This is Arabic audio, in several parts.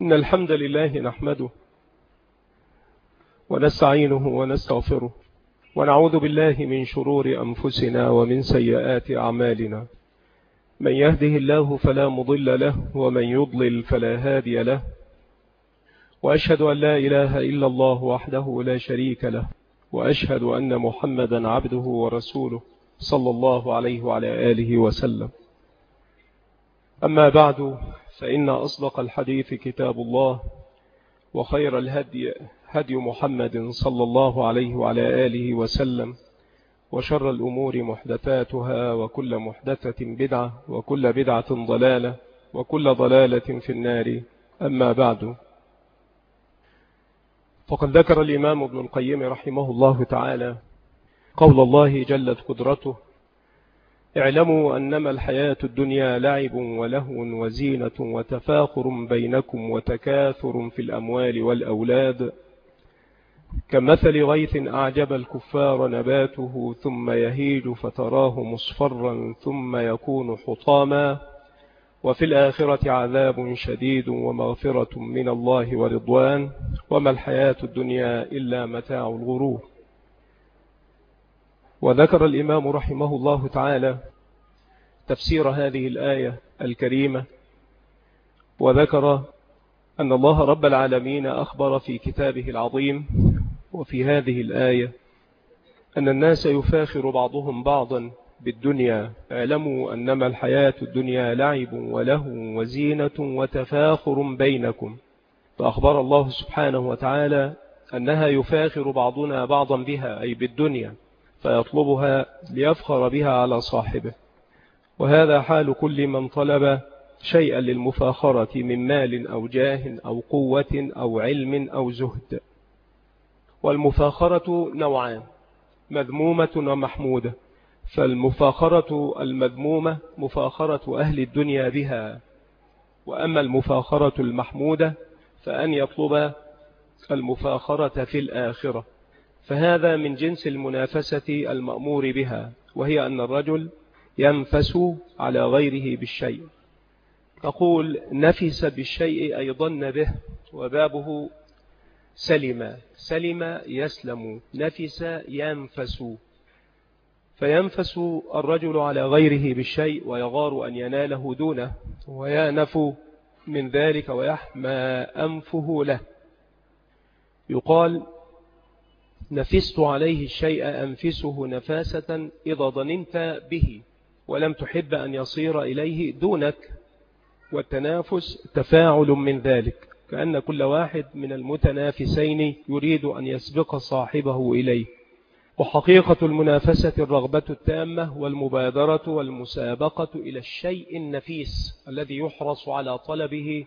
إن الحمد لله نحمده ونستعينه ونستغفره ونعوذ بالله من شرور أنفسنا ومن سيئات أعمالنا. من يهده الله فلا مضل له ومن يضلل فلا هادي له، وأشهد أن لا إله إلا الله وحده لا شريك له، وأشهد أن محمدا عبده ورسوله صلى الله عليه وعلى آله وسلم. أما بعد، فإن أصدق الحديث كتاب الله، وخير الهدي هدي محمد صلى الله عليه وعلى آله وسلم، وشر الأمور محدثاتها، وكل محدثة بدعة، وكل بدعة ضلالة، وكل ضلالة في النار. أما بعد، فقد ذكر الإمام ابن القيم رحمه الله تعالى قول الله جلت قدرته: اعلموا أنما الحياة الدنيا لعب ولهو وزينة وتفاخر بينكم وتكاثر في الأموال والأولاد، كمثل غيث أعجب الكفار نباته ثم يهيج فتراه مصفرا ثم يكون حطاما، وفي الآخرة عذاب شديد ومغفرة من الله ورضوان، وما الحياة الدنيا إلا متاع الغرور. وذكر الإمام رحمه الله تعالى تفسير هذه الآية الكريمة، وذكر أن الله رب العالمين أخبر في كتابه العظيم وفي هذه الآية أن الناس يفاخر بعضهم بعضا بالدنيا. اعلموا أنما الحياة الدنيا لعب ولهو وزينة وتفاخر بينكم، فأخبر الله سبحانه وتعالى أنها يفاخر بعضنا بعضا بها، أي بالدنيا، فيطلبها ليفخر بها على صاحبه. وهذا حال كل من طلب شيئا للمفاخرة من مال أو جاه أو قوة أو علم أو زهد. والمفاخرة نوعان: مذمومة ومحمودة. فالمفاخرة المذمومة مفاخرة أهل الدنيا بها، وأما المفاخرة المحمودة فأن يطلب المفاخرة في الآخرة، فهذا من جنس المنافسة المأمور بها، وهي أن الرجل ينفس على غيره بالشيء. تقول نفس بالشيء أي ظن به، وبابه سلم يسلم، نفس ينفس، فينفس الرجل على غيره بالشيء ويغار أن يناله دونه، ويأنف من ذلك ويحمى أنفه له. يقال نفست عليه الشيء أنفسه نفاسة إذا ظننت به ولم تحب أن يصير إليه دونك. والتنافس تفاعل من ذلك، كأن كل واحد من المتنافسين يريد أن يسبق صاحبه إليه. وحقيقة المنافسة الرغبة التامة والمبادرة والمسابقة إلى الشيء النفيس الذي يحرص على طلبه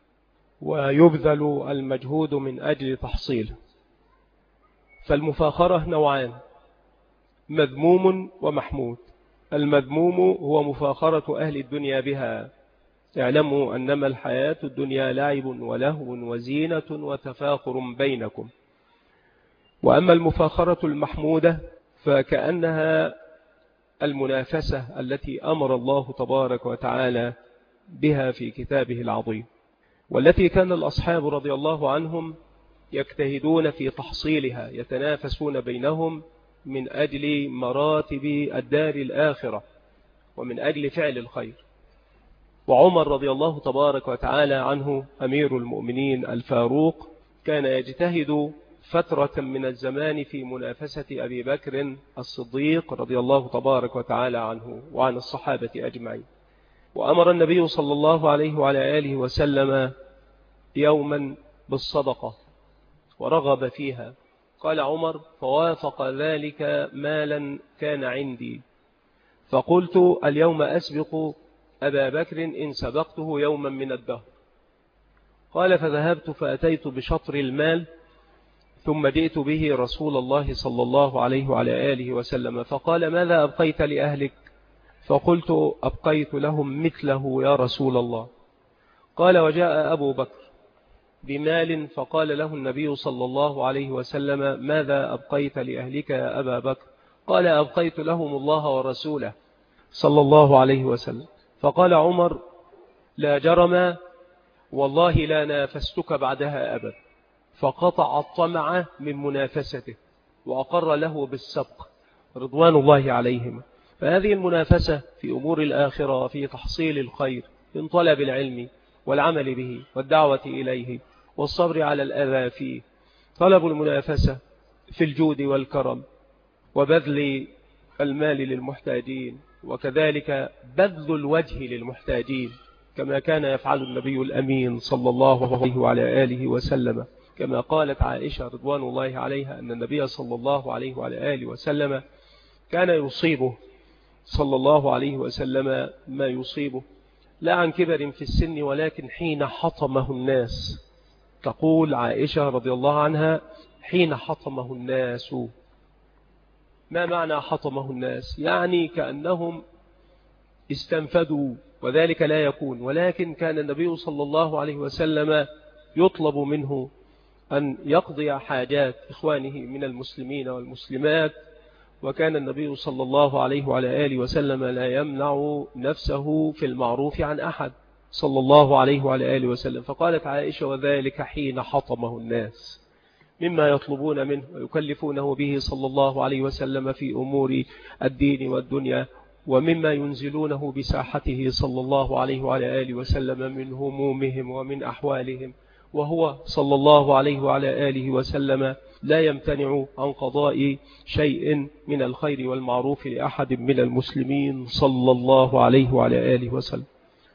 ويبذل المجهود من أجل تحصيله. فالمفاخرة نوعان: مذموم ومحمود. المذموم هو مفاخرة أهل الدنيا بها. اعلموا أنما الحياة الدنيا لعب ولهو وزينة وتفاخر بينكم. وأما المفاخرة المحمودة فكأنها المنافسة التي أمر الله تبارك وتعالى بها في كتابه العظيم، والتي كان الأصحاب رضي الله عنهم يجتهدون في تحصيلها، يتنافسون بينهم من أجل مراتب الدار الآخرة ومن أجل فعل الخير. وعمر رضي الله تبارك وتعالى عنه أمير المؤمنين الفاروق كان يجتهد فترة من الزمان في منافسة أبي بكر الصديق رضي الله تبارك وتعالى عنه وعن الصحابة أجمعين. وأمر النبي صلى الله عليه وعلى آله وسلم يوما بالصدقة ورغب فيها. قال عمر: فوافق ذلك مالا كان عندي، فقلت اليوم أسبق أبا بكر إن سبقته يوما من الدهر. قال: فذهبت فأتيت بشطر المال، ثم جئت به رسول الله صلى الله عليه وعلى آله وسلم، فقال: ماذا أبقيت لأهلك؟ فقلت: أبقيت لهم مثله يا رسول الله. قال: وجاء أبو بكر بمال، فقال له النبي صلى الله عليه وسلم: ماذا أبقيت لأهلك يا أبا بكر؟ قال: أبقيت لهم الله ورسوله صلى الله عليه وسلم. فقال عمر: لا جرم والله لا نافستك بعدها أبدا، فقطع الطمع من منافسته وأقر له بالسبق رضوان الله عليهم. فهذه المنافسة في أمور الآخرة في تحصيل الخير من طلب العلم والعمل به والدعوة إليه والصبر على الأذى فيه، طلب المنافسة في الجود والكرم وبذل المال للمحتاجين، وكذلك بذل الوجه للمحتاجين كما كان يفعل النبي الأمين صلى الله عليه وعلى آله وسلم، كما قالت عائشة رضوان الله عليها أن النبي صلى الله عليه وعلى آله وسلم كان يصيبه صلى الله عليه وسلم ما يصيبه لا عن كبر في السن ولكن حين حطمه الناس. تقول عائشة رضي الله عنها حين حطمه الناس. ما معنى حطمه الناس؟ يعني كأنهم استنفدوا، وذلك لا يكون، ولكن كان النبي صلى الله عليه وسلم يطلب منه أن يقضي حاجات إخوانه من المسلمين والمسلمات، وكان النبي صلى الله عليه وعلى آله وسلم لا يمنع نفسه في المعروف عن أحد صلى الله عليه وعلى آله وسلم. فقالت عائشة وذلك حين حطمه الناس مما يطلبون منه ويكلفونه به صلى الله عليه وسلم في أمور الدين والدنيا، ومما ينزلونه بساحته صلى الله عليه وعلى آله وسلم من همومهم ومن أحوالهم، وهو صلى الله عليه وعلى آله وسلم لا يمتنع عن قضاء شيء من الخير والمعروف لأحد من المسلمين صلى الله عليه وعلى آله وسلم.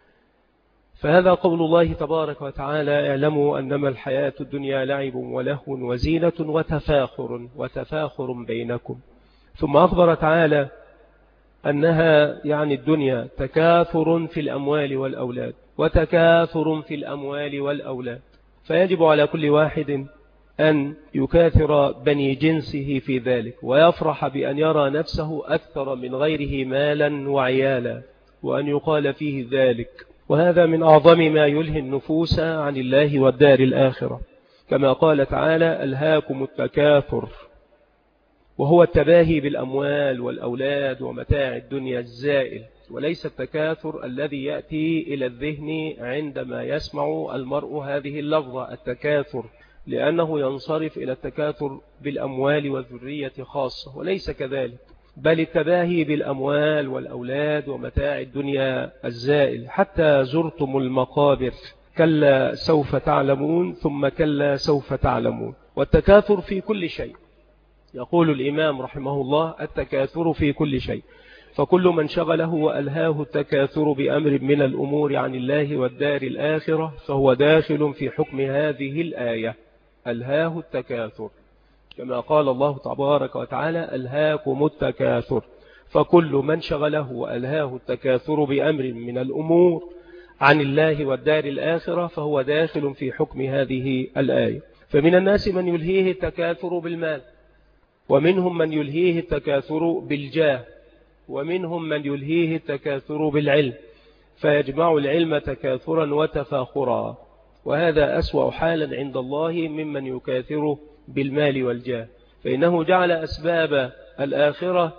فهذا قول الله تبارك وتعالى اعلموا أنما الحياة الدنيا لعب ولهو وزينة وتفاخر بينكم. ثم أخبر تعالى أنها يعني الدنيا تكاثر في الأموال والأولاد، وتكاثر في الأموال والأولاد، فيجب على كل واحد أن يكاثر بني جنسه في ذلك ويفرح بأن يرى نفسه أكثر من غيره مالا وعيالا وأن يقال فيه ذلك. وهذا من أعظم ما يلهي النفوس عن الله والدار الآخرة، كما قال تعالى ألهاكم التكاثر، وهو التباهي بالأموال والأولاد ومتاع الدنيا الزائل، وليس التكاثر الذي يأتي إلى الذهن عندما يسمع المرء هذه اللفظة التكاثر، لأنه ينصرف إلى التكاثر بالأموال والذرية خاصة، وليس كذلك، بل التباهي بالأموال والأولاد ومتاع الدنيا الزائل. حتى زرتم المقابر كلا سوف تعلمون ثم كلا سوف تعلمون. والتكاثر في كل شيء، يقول الإمام رحمه الله التكاثر في كل شيء، فكل من شغله وألهاه التكاثر بأمر من الأمور عن الله والدار الآخرة فهو داخل في حكم هذه الآية ألهاه التكاثر، كما قال الله تبارك وتعالى ألهاكم التكاثر. فكل من شغله وألهاه التكاثر بأمر من الأمور عن الله والدار الآخرة فهو داخل في حكم هذه الآية. فمن الناس من يلهيه التكاثر بالمال، ومنهم من يلهيه التكاثر بالجاه، ومنهم من يلهيه التكاثر بالعلم، فيجمع العلم تكاثرا وتفاخرا، وهذا أسوأ حالا عند الله ممن يكاثر بالمال والجاه، فإنه جعل أسباب الآخرة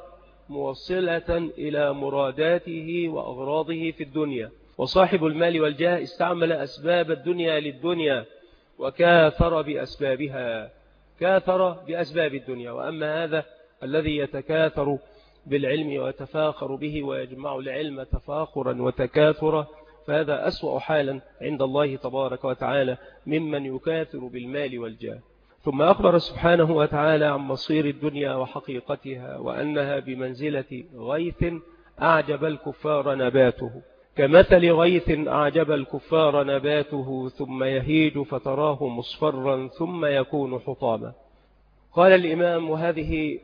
موصلة إلى مراداته وأغراضه في الدنيا، وصاحب المال والجاه استعمل أسباب الدنيا للدنيا وكاثر بأسبابها، كاثر بأسباب الدنيا. وأما هذا الذي يتكاثر بالعلم ويتفاخر به ويجمع العلم تفاخرا وتكاثرا فهذا أسوأ حالا عند الله تبارك وتعالى ممن يكاثر بالمال والجاه. ثم أخبر سبحانه وتعالى عن مصير الدنيا وحقيقتها وأنها بمنزلة غيث أعجب الكفار نباته، كمثل غيث أعجب الكفار نباته ثم يهيج فتراه مصفرا ثم يكون حطاما. قال الإمام وهذه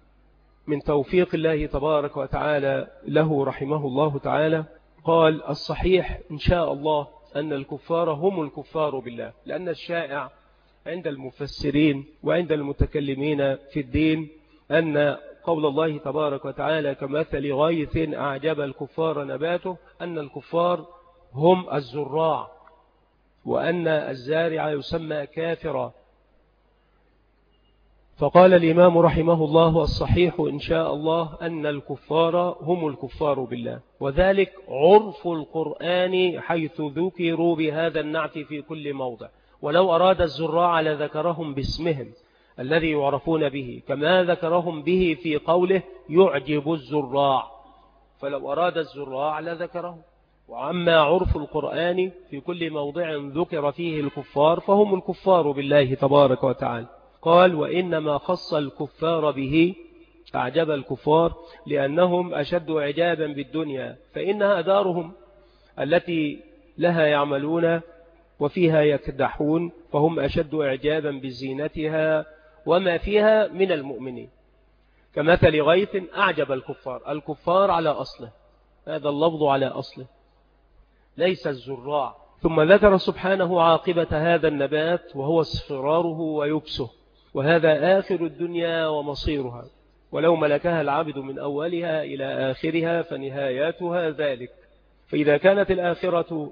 من توفيق الله تبارك وتعالى له رحمه الله تعالى، قال الصحيح إن شاء الله أن الكفار هم الكفار بالله، لأن الشائع عند المفسرين وعند المتكلمين في الدين أن قول الله تبارك وتعالى كمثل غيث أعجب الكفار نباته أن الكفار هم الزراع، وأن الزارع يسمى كافرا، فقال الإمام رحمه الله: الصحيح إن شاء الله أن الكفار هم الكفار بالله، وذلك عرف القرآن حيث ذكروا بهذا النعت في كل موضع، ولو أراد الزراع لذكرهم باسمهم الذي يعرفون به، كما ذكرهم به في قوله يعجب الزراع، فلو أراد الزراع لذكرهم. وعما عرف القرآن في كل موضع ذكر فيه الكفار فهم الكفار بالله تبارك وتعالى. قال: وإنما خص الكفار به، أعجب الكفار لأنهم أشد إعجابا بالدنيا، فإنها دارهم التي لها يعملون وفيها يكدحون، فهم أشد إعجابا بزينتها وما فيها من المؤمنين. كمثل غيث أعجب الكفار على أصله، هذا اللفظ على أصله ليس الزراع. ثم ذكر سبحانه عاقبة هذا النبات وهو اصفراره ويبسه، وهذا آخر الدنيا ومصيرها، ولو ملكها العبد من أولها إلى آخرها فنهاياتها ذلك. فإذا كانت الآخرة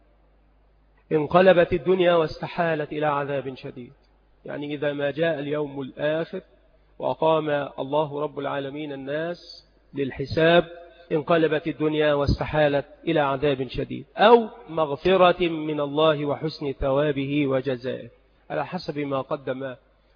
انقلبت الدنيا واستحالت إلى عذاب شديد، يعني إذا ما جاء اليوم الآخر وأقام الله رب العالمين الناس للحساب انقلبت الدنيا واستحالت إلى عذاب شديد، أو مغفرة من الله وحسن ثوابه وجزائه على حسب ما قدم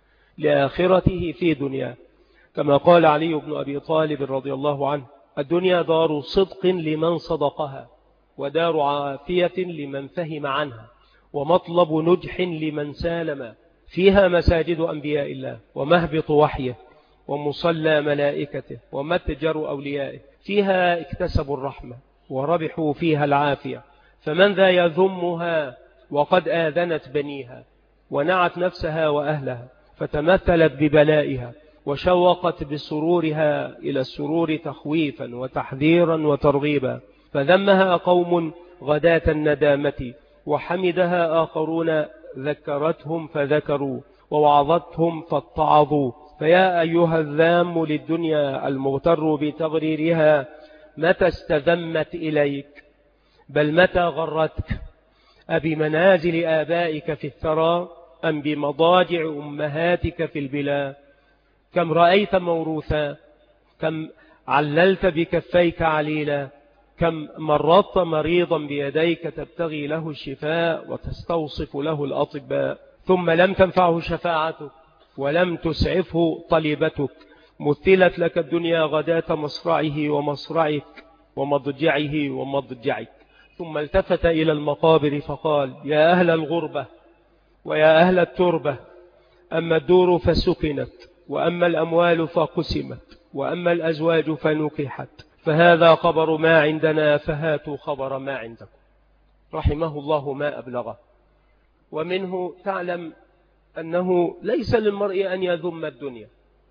لآخرته في دنيا. كما قال علي بن أبي طالب رضي الله عنه: الدنيا دار صدق لمن صدقها، ودار عافية لمن فهم عنها، ومطلب نجح لمن سالم، فيها مساجد أنبياء الله، ومهبط وحيه، ومصلى ملائكته، ومتجر أوليائه، فيها اكتسبوا الرحمة وربحوا فيها العافية، فمن ذا يذمها وقد آذنت بنيها، ونعت نفسها وأهلها، فتمثلت ببلائها، وشوقت بسرورها إلى السرور تخويفا وتحذيرا وترغيبا، فذمها قوم غداة الندامة، وحمدها آخرون ذكرتهم فذكروا، ووعظتهم فاتعظوا. فيا أيها الذام للدنيا المغتر بتغريرها، متى استذمت إليك؟ بل متى غرتك؟ أبمنازل آبائك في الثرى، أم بمضاجع أمهاتك في البلا؟ كم رأيت موروثا، كم عللت بكفيك عليلا، كم مرضت مريضا بيديك تبتغي له الشفاء وتستوصف له الأطباء، ثم لم تنفعه شفاعتك ولم تسعفه طلبتك، مثلت لك الدنيا غداة مصرعه ومصرعك ومضجعه ومضجعك. ثم التفت إلى المقابر فقال: يا أهل الغربة ويا أهل التربة، أما الدور فسكنت، وأما الأموال فقسمت، وأما الأزواج فنكحت، فهذا خبر ما عندنا، فهاتوا خبر ما عندكم. رحمه الله ما أبلغه. ومنه تعلم أنه ليس للمرء أن يذم الدنيا،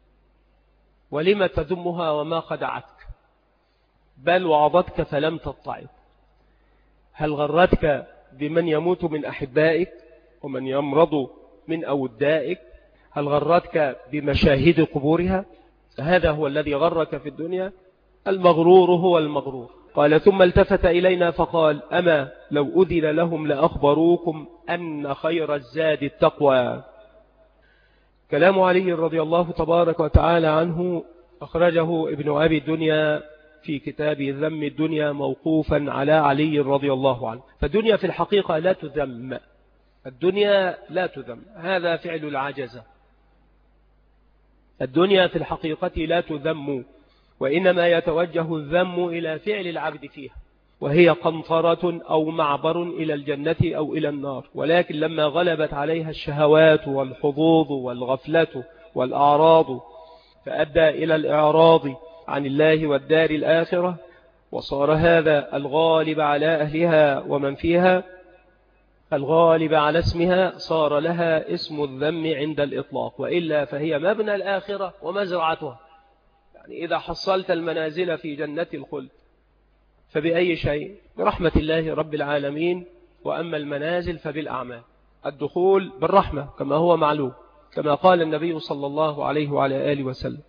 ولم تذمها وما خدعتك، بل وعظتك فلم تطعب. هل غرتك بمن يموت من أحبائك ومن يمرض من أودائك؟ هل غرتك بمشاهد قبورها؟ هذا هو الذي غرك في الدنيا. المغرور هو المغرور. قال: ثم التفت إلينا فقال: أما لو أذن لهم لأخبروكم أن خير الزاد التقوى. كلام علي رضي الله تبارك وتعالى عنه أخرجه ابن أبي الدنيا في كتاب ذم الدنيا موقوفا على علي رضي الله عنه. فالدنيا في الحقيقة لا تذم، الدنيا لا تذم، هذا فعل العجزة. الدنيا في الحقيقة لا تذم، وإنما يتوجه الذم إلى فعل العبد فيها، وهي قنطرة أو معبر إلى الجنة أو إلى النار. ولكن لما غلبت عليها الشهوات والحظوظ والغفلة والأعراض، فأدى إلى الإعراض عن الله والدار الآخرة، وصار هذا الغالب على أهلها ومن فيها، الغالب على اسمها، صار لها اسم الذم عند الإطلاق، وإلا فهي مبنى الآخرة ومزرعتها. يعني إذا حصلت المنازل في جنة الخلد فبأي شيء؟ برحمة الله رب العالمين. وأما المنازل فبالأعمال. الدخول بالرحمة كما هو معلوم، كما قال النبي صلى الله عليه وعلى آله وسلم.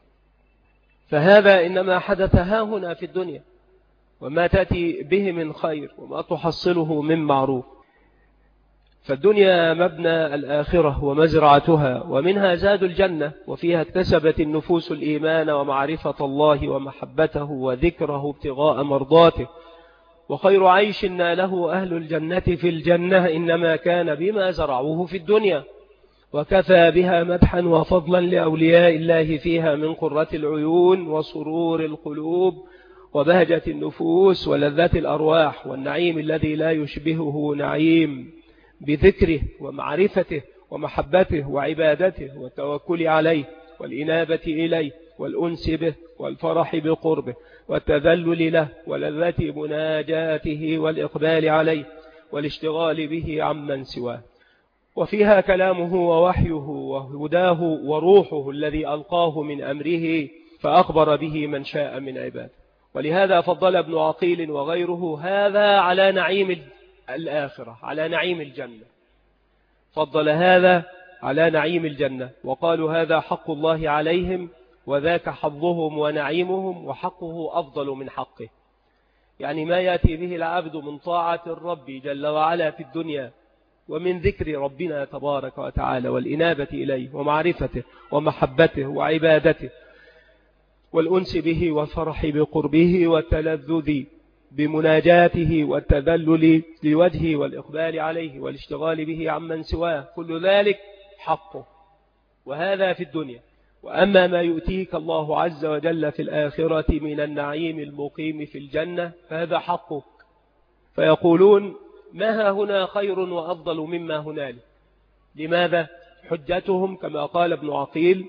فهذا إنما حدث هاهنا في الدنيا، وما تأتي به من خير وما تحصله من معروف. فالدنيا مبنى الآخرة ومزرعتها، ومنها زاد الجنة، وفيها اكتسبت النفوس الإيمان ومعرفة الله ومحبته وذكره ابتغاء مرضاته. وخير عيش ناله أهل الجنة في الجنة إنما كان بما زرعوه في الدنيا، وكفى بها مدحا وفضلا لأولياء الله فيها من قرة العيون وسرور القلوب وبهجة النفوس ولذات الأرواح، والنعيم الذي لا يشبهه نعيم بذكره ومعرفته ومحبته وعبادته والتوكل عليه والإنابة إليه والأنس به والفرح بقربه والتذلل له ولذة مناجاته والإقبال عليه والاشتغال به عمن سواه. وفيها كلامه ووحيه وهداه وروحه الذي ألقاه من أمره فأخبر به من شاء من عباده. ولهذا فضل ابن عقيل وغيره هذا على نعيم الآخرة، على نعيم الجنة، فضل هذا على نعيم الجنة، وقالوا هذا حق الله عليهم وذاك حظهم ونعيمهم وحقه أفضل من حقه. يعني ما يأتي به العبد من طاعة الرب جل وعلا في الدنيا ومن ذكر ربنا تبارك وتعالى والإنابة إليه ومعرفته ومحبته وعبادته والأنس به والفرح بقربه والتلذذ بمناجاته والتذلل لوجهه والإقبال عليه والاشتغال به عمن سواه، كل ذلك حقه، وهذا في الدنيا. وأما ما يؤتيك الله عز وجل في الآخرة من النعيم المقيم في الجنة فهذا حقك. فيقولون ما ها هنا خير وأفضل مما هنالك. لماذا؟ حجتهم كما قال ابن عقيل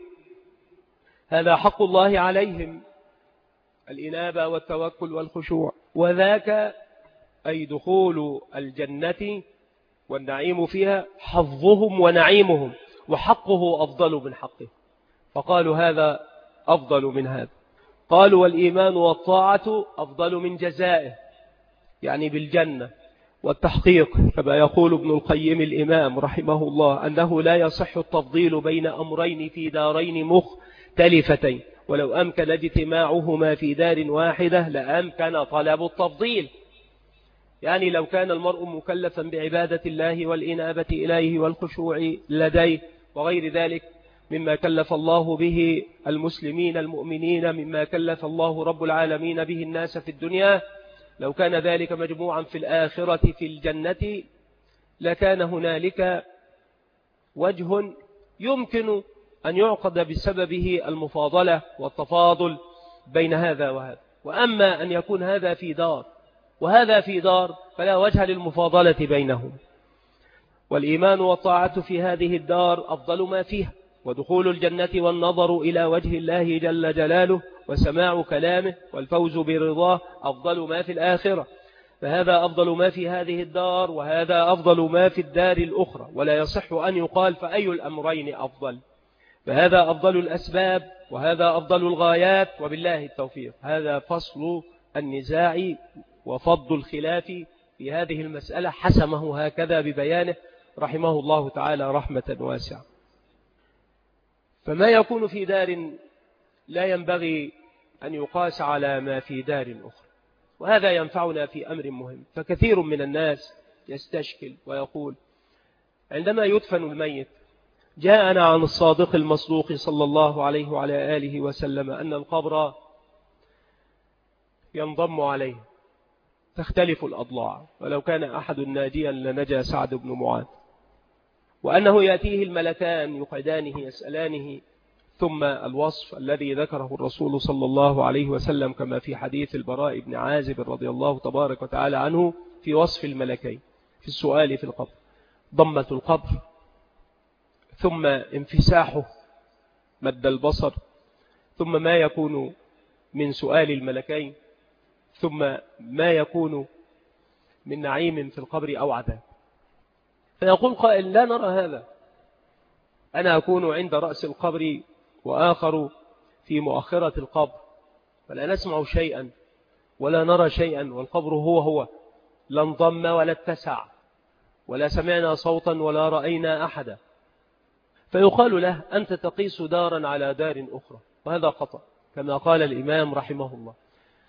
هذا حق الله عليهم، الإنابة والتوكل والخشوع، وذاك أي دخول الجنة والنعيم فيها حظهم ونعيمهم وحقه أفضل من حقه، فقالوا هذا أفضل من هذا. قالوا والإيمان والطاعة أفضل من جزائه، يعني بالجنة والتحقيق، كما يقول ابن القيم الإمام رحمه الله أنه لا يصح التفضيل بين أمرين في دارين مختلفتين، ولو أمكن اجتماعهما في دار واحدة لأمكن طلب التفضيل. يعني لو كان المرء مكلفا بعبادة الله والإنابة إليه والخشوع لديه وغير ذلك مما كلف الله به المسلمين المؤمنين، مما كلف الله رب العالمين به الناس في الدنيا، لو كان ذلك مجموعا في الآخرة في الجنة لكان هنالك وجه يمكن أن يعقد بسببه المفاضلة والتفاضل بين هذا وهذا. وأما أن يكون هذا في دار وهذا في دار فلا وجه للمفاضلة بينهم. والإيمان والطاعة في هذه الدار أفضل ما فيها، ودخول الجنة والنظر إلى وجه الله جل جلاله وسماع كلامه والفوز برضاه أفضل ما في الآخرة، فهذا أفضل ما في هذه الدار وهذا أفضل ما في الدار الأخرى، ولا يصح أن يقال فأي الأمرين أفضل، فهذا أفضل الأسباب وهذا أفضل الغايات، وبالله التوفيق. هذا فصل النزاع وفض الخلاف في هذه المسألة، حسمه هكذا ببيانه رحمه الله تعالى رحمة واسعة. فما يكون في دار لا ينبغي أن يقاس على ما في دار أخرى، وهذا ينفعنا في أمر مهم. فكثير من الناس يستشكل ويقول عندما يدفن الميت جاءنا عن الصادق المصدوق صلى الله عليه وعلى آله وسلم أن القبر ينضم عليه تختلف الأضلاع، ولو كان أحد ناجيا لنجا سعد بن معاذ، وأنه يأتيه الملكان يقعدانه يسألانه، ثم الوصف الذي ذكره الرسول صلى الله عليه وسلم كما في حديث البراء بن عازب رضي الله تبارك وتعالى عنه في وصف الملكين في السؤال في القبر: ضمة القبر، ثم انفساحه مد البصر، ثم ما يكون من سؤال الملكين، ثم ما يكون من نعيم في القبر أو عذاب. فيقول قائل: لا نرى هذا، أنا أكون عند رأس القبر وآخر في مؤخرة القبر، فلا نسمع شيئا ولا نرى شيئا، والقبر هو لا انضم ولا اتسع ولا سمعنا صوتا ولا رأينا أحدا. فيقال له: أنت تقيس دارا على دار أخرى، وهذا خطأ. كما قال الإمام رحمه الله: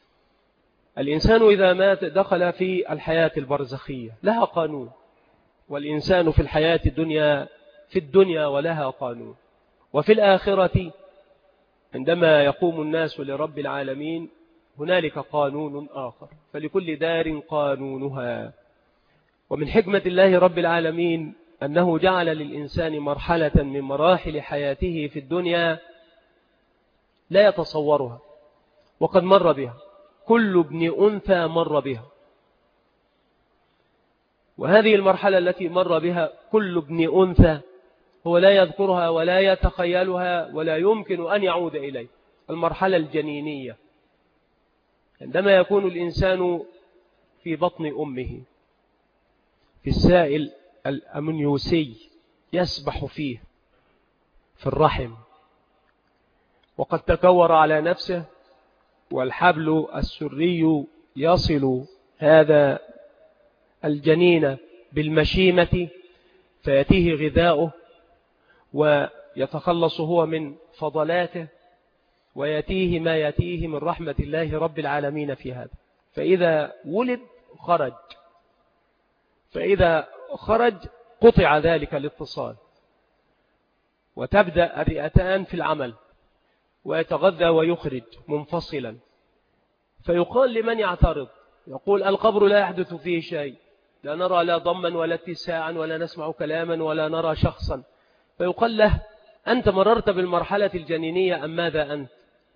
الإنسان إذا مات دخل في الحياة البرزخية، لها قانون والإنسان في الحياة في الدنيا ولها قانون، وفي الآخرة عندما يقوم الناس لرب العالمين هنالك قانون آخر، فلكل دار قانونها. ومن حكمة الله رب العالمين أنه جعل للإنسان مرحلة من مراحل حياته في الدنيا لا يتصورها، وقد مر بها، كل ابن أنثى مر بها. وهذه المرحلة التي مر بها كل ابن أنثى هو لا يذكرها ولا يتخيلها ولا يمكن أن يعود إليه، المرحلة الجنينية، عندما يكون الإنسان في بطن أمه في السائل الأمنيوسي يسبح فيه في الرحم، وقد تكور على نفسه، والحبل السري يصل هذا الجنين بالمشيمة فيأتيه غذاؤه ويتخلص هو من فضلاته، ويأتيه ما يأتيه من رحمة الله رب العالمين في هذا. فإذا ولد خرج، فإذا خرج قطع ذلك الاتصال، وتبدأ الرئتان في العمل، ويتغذى ويخرج منفصلا. فيقال لمن يعترض، يقول القبر لا يحدث فيه شيء، لا نرى لا ضما ولا اتساعا ولا نسمع كلاما ولا نرى شخصا. فيقال له أنت مررت بالمرحلة الجنينية أم ماذا أنت؟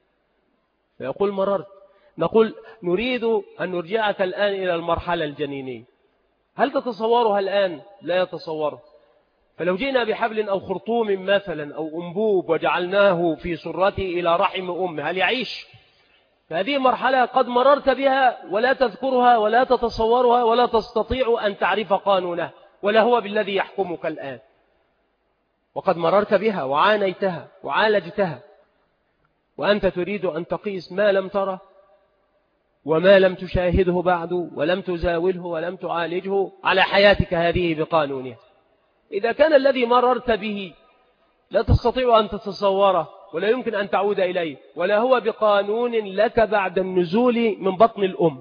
فيقول مررت. نقول نريد أن نرجعك الآن إلى المرحلة الجنينية، هل تتصورها الآن؟ لا يتصوره. فلو جئنا بحبل أو خرطوم مثلا أو أنبوب وجعلناه في سرته إلى رحم أمه، هل يعيش؟ فهذه مرحلة قد مررت بها ولا تذكرها ولا تتصورها ولا تستطيع أن تعرف قانونها، ولا هو بالذي يحكمك الآن، وقد مررت بها وعانيتها وعالجتها، وأنت تريد أن تقيس ما لم تره وما لم تشاهده بعد ولم تزاوله ولم تعالجه على حياتك هذه بقانونها. إذا كان الذي مررت به لا تستطيع أن تتصوره ولا يمكن أن تعود إليه، ولا هو بقانون لك بعد النزول من بطن الأم،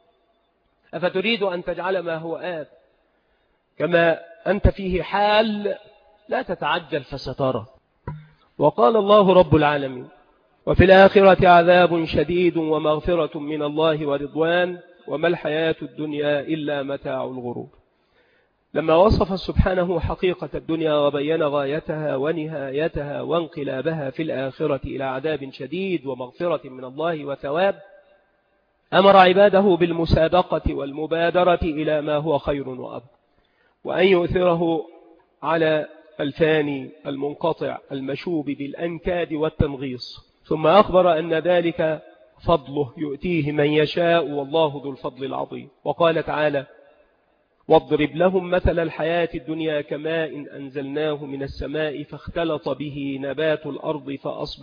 أفتريد أن تجعل ما هو آت كما أنت فيه حال؟ لا تتعجل فسترى. وقال الله رب العالمين وفي الآخرة عذاب شديد ومغفرة من الله ورضوان وما الحياة الدنيا إلا متاع الغرور. لما وصف سبحانه حقيقة الدنيا وبين غايتها ونهايتها وانقلابها في الآخرة إلى عذاب شديد ومغفرة من الله وثواب، أمر عباده بالمسابقة والمبادرة إلى ما هو خير وأبقى، وأن يؤثره على الفاني المنقطع المشوب بالأنكاد والتنغيص. ثم أخبر أن ذلك فضله يؤتيه من يشاء والله ذو الفضل العظيم. وقال تعالى واضرب لهم مثل الحياة الدنيا كماء أنزلناه من السماء فاختلط به نبات الأرض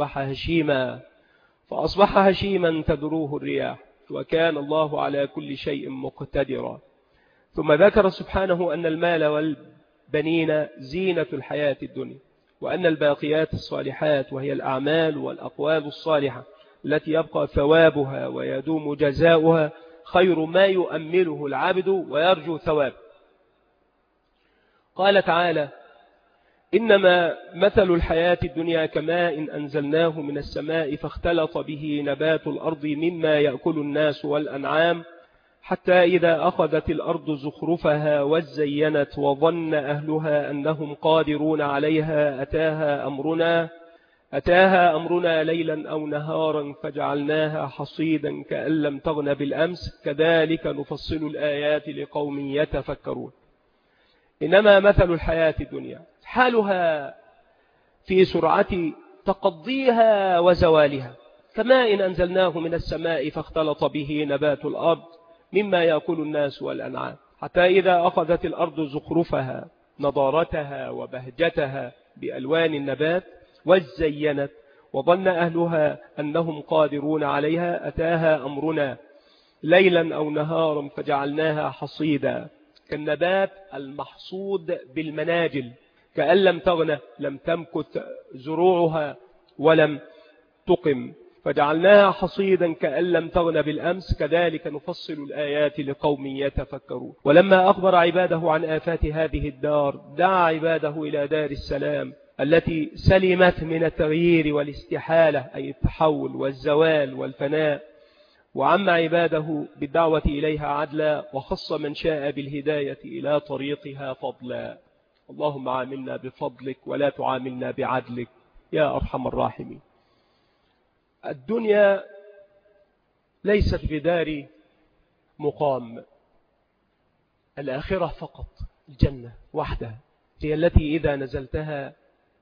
فأصبح هشيما تذروه الرياح وكان الله على كل شيء مقتدرا. ثم ذكر سبحانه أن المال والبنين زينة الحياة الدنيا، وأن الباقيات الصالحات وهي الأعمال والأقوال الصالحة التي يبقى ثوابها ويدوم جزاؤها خير ما يؤمله العبد ويرجو ثواب. قال تعالى إنما مثل الحياة الدنيا كماء أنزلناه من السماء فاختلط به نبات الأرض مما يأكل الناس والأنعام حتى إذا أخذت الأرض زخرفها وزينت وظن أهلها أنهم قادرون عليها أتاها أمرنا ليلا أو نهارا فجعلناها حصيدا كأن لم تغن بالأمس كذلك نفصل الآيات لقوم يتفكرون. إنما مثل الحياة الدنيا حالها في سرعة تقضيها وزوالها كما إن أنزلناه من السماء فاختلط به نبات الأرض مما يأكل الناس والأنعام حتى إذا أخذت الأرض زخرفها نضارتها وبهجتها بألوان النبات وزينت وظن أهلها أنهم قادرون عليها أتاها أمرنا ليلا أو نهارا فجعلناها حصيدا كالنبات المحصود بالمناجل كأن لم تغن لم تمكث زروعها ولم تقم فجعلناها حصيدا كأن لم تغن بالأمس كذلك نفصل الآيات لقوم يتفكرون. ولما أخبر عباده عن آفات هذه الدار دعا عباده إلى دار السلام التي سلمت من التغيير والاستحالة أي التحول والزوال والفناء، وعم عباده بالدعوة إليها عدلا، وخص من شاء بالهداية إلى طريقها فضلا. اللهم عاملنا بفضلك ولا تعاملنا بعدلك يا أرحم الراحمين. الدنيا ليست بدار مقام، الآخرة فقط، الجنة وحدها هي التي إذا نزلتها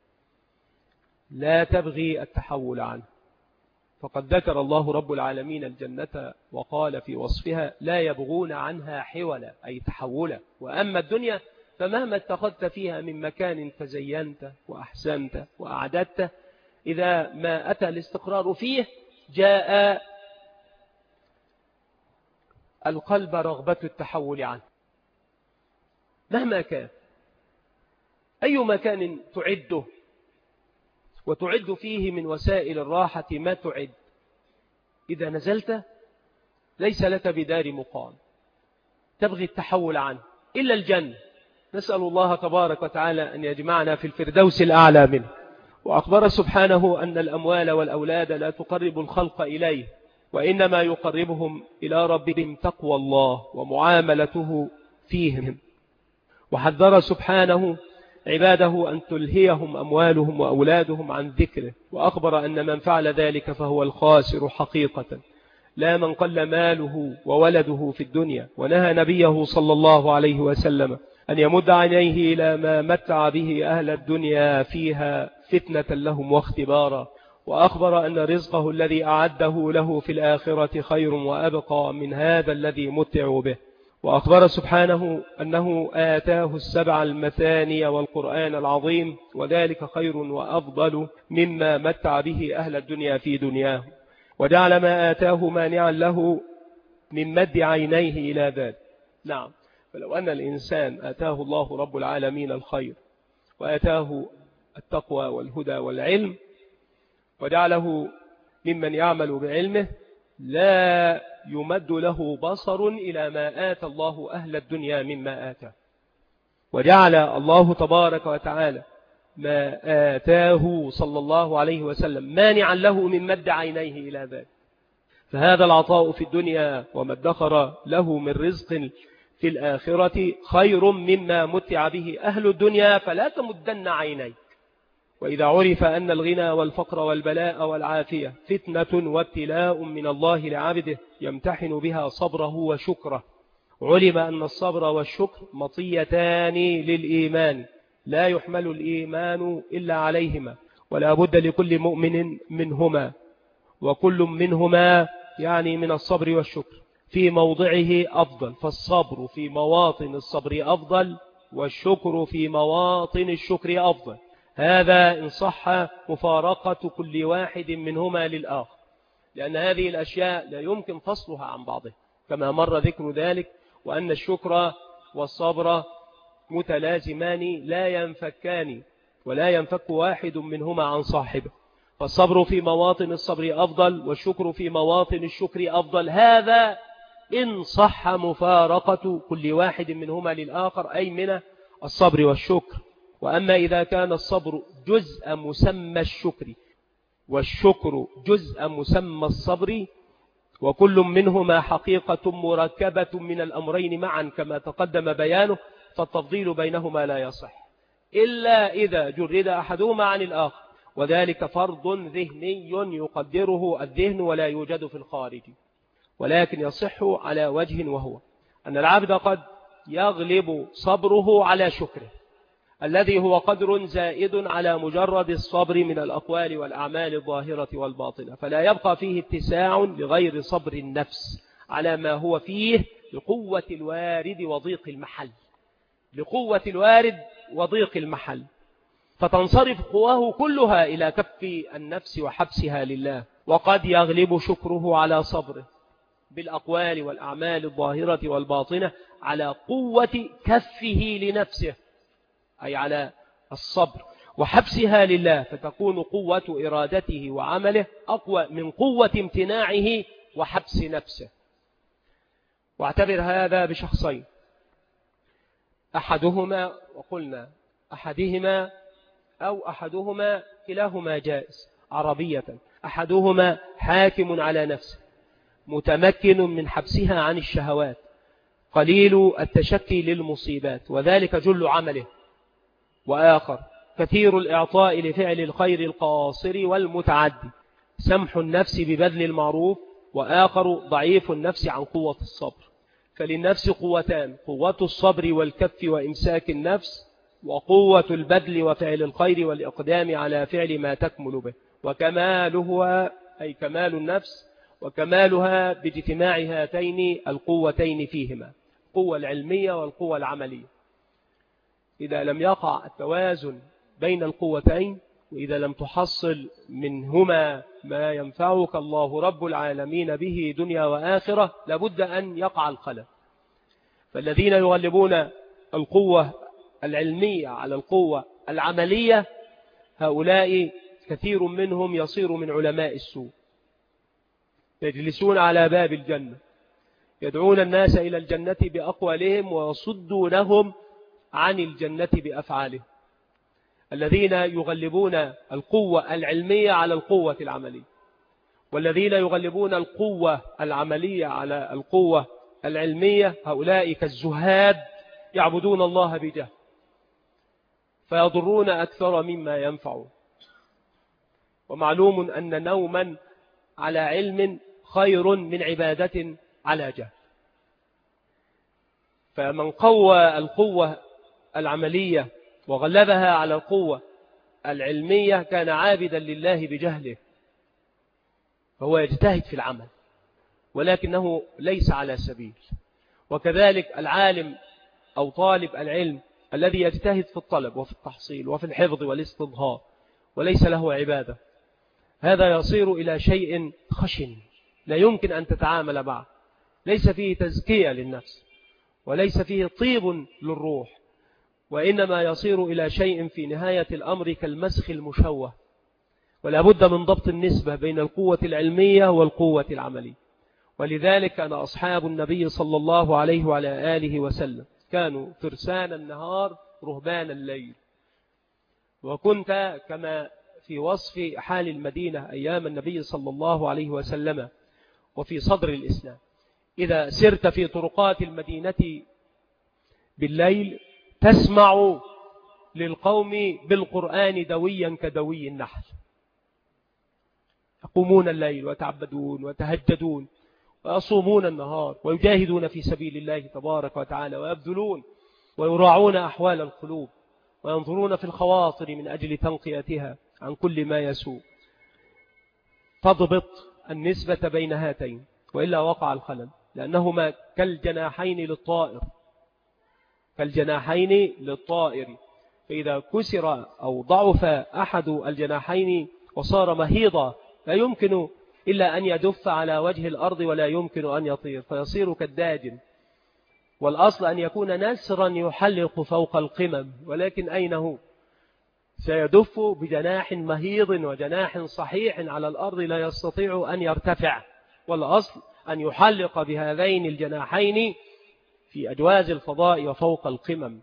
لا تبغي التحول عنه. فقد ذكر الله رب العالمين الجنة وقال في وصفها لا يبغون عنها حولا أي تحولا. وأما الدنيا فمهما اتخذت فيها من مكان فزينت وأحسنت وأعددت، إذا ما أتى الاستقرار فيه جاء القلب رغبة التحول عنه مهما كان. أي مكان تعده وتعد فيه من وسائل الراحة ما تعد، إذا نزلت ليس لك بدار مقام تبغي التحول عنه إلا الجنة. نسأل الله تبارك وتعالى أن يجمعنا في الفردوس الأعلى منه. وأخبر سبحانه أن الأموال والأولاد لا تقرب الخلق إليه، وإنما يقربهم إلى ربهم تقوى الله ومعاملته فيهم. وحذر سبحانه عباده أن تلهيهم أموالهم وأولادهم عن ذكره، وأخبر أن من فعل ذلك فهو الخاسر حقيقة لا من قل ماله وولده في الدنيا. ونهى نبيه صلى الله عليه وسلم أن يمد عينيه إلى ما متع به أهل الدنيا فيها فتنة لهم واختبارا، وأخبر أن رزقه الذي أعده له في الآخرة خير وأبقى من هذا الذي متعوا به. وأخبر سبحانه أنه آتاه السبع المثاني والقرآن العظيم، وذلك خير وأفضل مما متع به أهل الدنيا في دنياه، وجعل ما آتاه مانعا له من مد عينيه إلى ذلك. نعم، فلو أن الإنسان آتاه الله رب العالمين الخير وآتاه التقوى والهدى والعلم وجعله ممن يعمل بعلمه، لا يمد له بصر إلى ما آتى الله أهل الدنيا مما آتاه. وجعل الله تبارك وتعالى ما آتاه صلى الله عليه وسلم مانعا له من مد عينيه إلى ذلك. فهذا العطاء في الدنيا وما ادخر له من رزق في الآخرة خير مما متع به أهل الدنيا، فلا تمدن عينيك. وإذا عرف أن الغنى والفقر والبلاء والعافية فتنة وابتلاء من الله لعبده يمتحن بها صبره وشكره، علم أن الصبر والشكر مطيتان للإيمان لا يحمل الإيمان إلا عليهما، ولا بد لكل مؤمن منهما، وكل منهما يعني من الصبر والشكر في موضعه أفضل. فالصبر في مواطن الصبر أفضل، والشكر في مواطن الشكر أفضل. هذا إن صح مفارقة كل واحد منهما للآخر، لأن هذه الأشياء لا يمكن فصلها عن بعضها كما مر ذكر ذلك، وأن الشكر والصبر متلازمان لا ينفكان ولا ينفك واحد منهما عن صاحبه. فالصبر في مواطن الصبر أفضل، والشكر في مواطن الشكر أفضل. هذا إن صح مفارقة كل واحد منهما للآخر، أي من الصبر والشكر. وأما إذا كان الصبر جزء مسمى الشكر والشكر جزء مسمى الصبر، وكل منهما حقيقة مركبة من الأمرين معا كما تقدم بيانه، فالتفضيل بينهما لا يصح إلا إذا جرد أحدهما عن الآخر، وذلك فرض ذهني يقدره الذهن ولا يوجد في الخارج. ولكن يصح على وجه، وهو أن العبد قد يغلب صبره على شكره الذي هو قدر زائد على مجرد الصبر من الأقوال والأعمال الظاهرة والباطنة، فلا يبقى فيه اتساع لغير صبر النفس على ما هو فيه لقوة الوارد وضيق المحل، لقوة الوارد وضيق المحل، فتنصرف قواه كلها إلى كف النفس وحبسها لله. وقد يغلب شكره على صبره بالأقوال والأعمال الظاهرة والباطنة على قوة كفه لنفسه، أي على الصبر. وحبسها لله، فتكون قوة إرادته وعمله أقوى من قوة امتناعه وحبس نفسه. واعتبر هذا بشخصين، أحدهما وقلنا أحدهما كلاهما جائز عربية، أحدهما حاكم على نفسه متمكن من حبسها عن الشهوات قليل التشكي للمصيبات وذلك جل عمله، وآخر كثير الإعطاء لفعل الخير القاصر والمتعدي سمح النفس ببذل المعروف، وآخر ضعيف النفس عن قوة الصبر. فللنفس قوتان، قوة الصبر والكف وإمساك النفس، وقوة البذل وفعل الخير والإقدام على فعل ما تكمل به، وكمالها أي كمال النفس وكمالها باجتماع هاتين القوتين فيهما، القوة العلمية والقوة العملية. إذا لم يقع التوازن بين القوتين، وإذا لم تحصل منهما ما ينفعك الله رب العالمين به دنيا وآخرة، لابد أن يقع الخلل. فالذين يغلبون القوة العلمية على القوة العملية هؤلاء كثير منهم يصير من علماء السوء، يجلسون على باب الجنة يدعون الناس إلى الجنة بأقوالهم ويصدونهم عن الجنة بأفعالهم. الذين يغلبون القوة العلمية على القوة العملية، والذين يغلبون القوة العملية على القوة العلمية هؤلاء كالزهاد يعبدون الله بجهل فيضرون أكثر مما ينفعون. ومعلوم أن نوما على علم خير من عبادة على جهل. فمن قوى القوة العملية وغلبها على القوة العلمية كان عابدا لله بجهله، فهو يجتهد في العمل ولكنه ليس على سبيل. وكذلك العالم أو طالب العلم الذي يجتهد في الطلب وفي التحصيل وفي الحفظ والاستظهار وليس له عبادة، هذا يصير إلى شيء خشن لا يمكن أن تتعامل معه، ليس فيه تزكية للنفس وليس فيه طيب للروح، وإنما يصير إلى شيء في نهاية الأمر كالمسخ المشوه. ولا بد من ضبط النسبة بين القوة العلمية والقوة العملية. ولذلك كان أصحاب النبي صلى الله عليه وعلى آله وسلم كانوا فرسان النهار رهبان الليل. وكنت كما في وصف حال المدينة أيام النبي صلى الله عليه وسلم وفي صدر الإسلام، إذا سرت في طرقات المدينة بالليل تسمع للقوم بالقرآن دويا كدوي النحل، يقومون الليل ويتعبدون ويتهجدون ويصومون النهار ويجاهدون في سبيل الله تبارك وتعالى ويبذلون ويراعون أحوال القلوب وينظرون في الخواطر من أجل تنقيتها عن كل ما يسوء. فاضبط النسبة بين هاتين وإلا وقع الخلل، لأنهما كالجناحين للطائر، فإذا كسر أو ضعف أحد الجناحين وصار مهيضا لا يمكن إلا أن يدف على وجه الأرض ولا يمكن أن يطير فيصير كالداجن. والأصل أن يكون نسرا يحلق فوق القمم، ولكن أين هو؟ سيدف بجناح مهيض وجناح صحيح على الأرض لا يستطيع أن يرتفع، والأصل أن يحلق بهذين الجناحين في أجواز الفضاء وفوق القمم.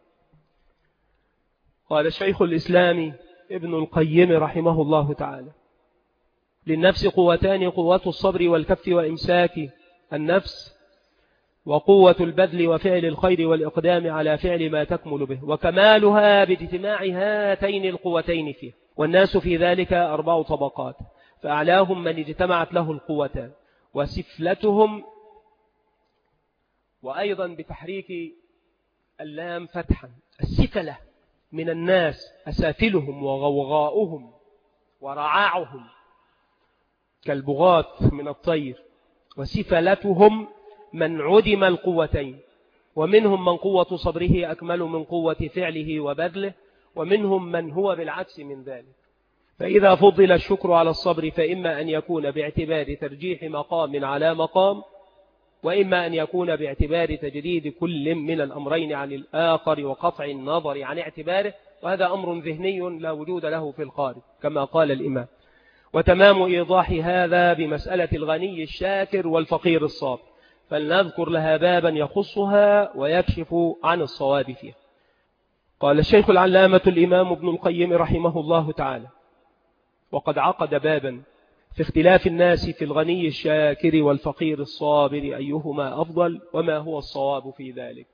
قال الشيخ الإسلامي ابن القيم رحمه الله تعالى: للنفس قوتان، قوة الصبر والكف وإمساك النفس، وقوة البذل وفعل الخير والإقدام على فعل ما تكمل به، وكمالها باجتماع هاتين القوتين فيه. والناس في ذلك 4 طبقات، فأعلاهم من اجتمعت له القوتان، وسفلتهم، وأيضا بتحريك اللام فتحا، السفلة من الناس أسافلهم وغوغاؤهم ورعاعهم كالبغاث من الطير، وسفلتهم من عدم القوتين، ومنهم من قوة صبره أكمل من قوة فعله وبذله، ومنهم من هو بالعكس من ذلك. فإذا فضل الشكر على الصبر فإما أن يكون باعتبار ترجيح مقام على مقام، وإما أن يكون باعتبار تجريد كل من الأمرين عن الآخر وقطع النظر عن اعتباره، وهذا أمر ذهني لا وجود له في الخارج كما قال الإمام. وتمام إيضاح هذا بمسألة الغني الشاكر والفقير الصابر، فلنذكر لها بابا يخصها ويكشف عن الصواب فيها. قال الشيخ العلامة الإمام ابن القيم رحمه الله تعالى: وقد عقد بابا في اختلاف الناس في الغني الشاكر والفقير الصابر أيهما أفضل وما هو الصواب في ذلك.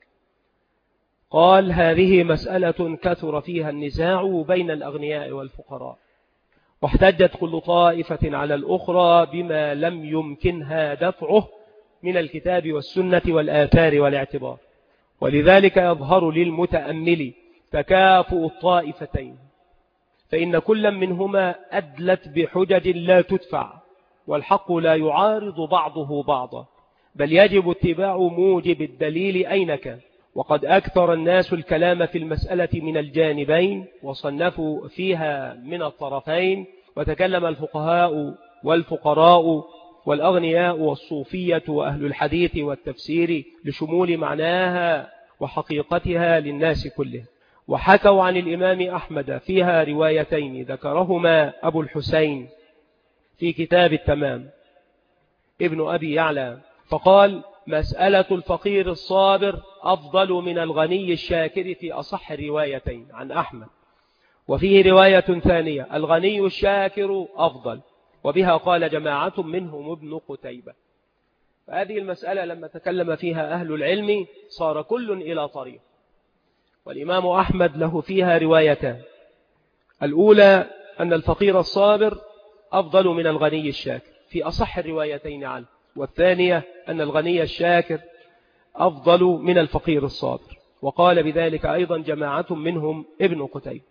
قال: هذه مسألة كثر فيها النزاع بين الأغنياء والفقراء، واحتجت كل طائفة على الأخرى بما لم يمكنها دفعه من الكتاب والسنة والآثار والاعتبار، ولذلك يظهر للمتأمل تكافؤ الطائفتين، فإن كل منهما أدلت بحجج لا تدفع، والحق لا يعارض بعضه بعضا، بل يجب اتباع موجب الدليل أين كان. وقد أكثر الناس الكلام في المسألة من الجانبين وصنفوا فيها من الطرفين، وتكلم الفقهاء والفقراء والأغنياء والصوفية وأهل الحديث والتفسير لشمول معناها وحقيقتها للناس كله. وحكوا عن الإمام أحمد فيها روايتين ذكرهما أبو الحسين في كتاب التمام ابن أبي يعلى، فقال: مسألة الفقير الصابر أفضل من الغني الشاكر في أصح الروايتين عن أحمد. وفيه رواية ثانية: الغني الشاكر أفضل، وبها قال جماعة منهم ابن قتيبة. فهذه المسألة لما تكلم فيها أهل العلم صار كل إلى طريق، والإمام أحمد له فيها روايتان: الأولى أن الفقير الصابر أفضل من الغني الشاكر في أصح الروايتين عنه، والثانية أن الغني الشاكر أفضل من الفقير الصابر، وقال بذلك أيضا جماعة منهم ابن قتيبة.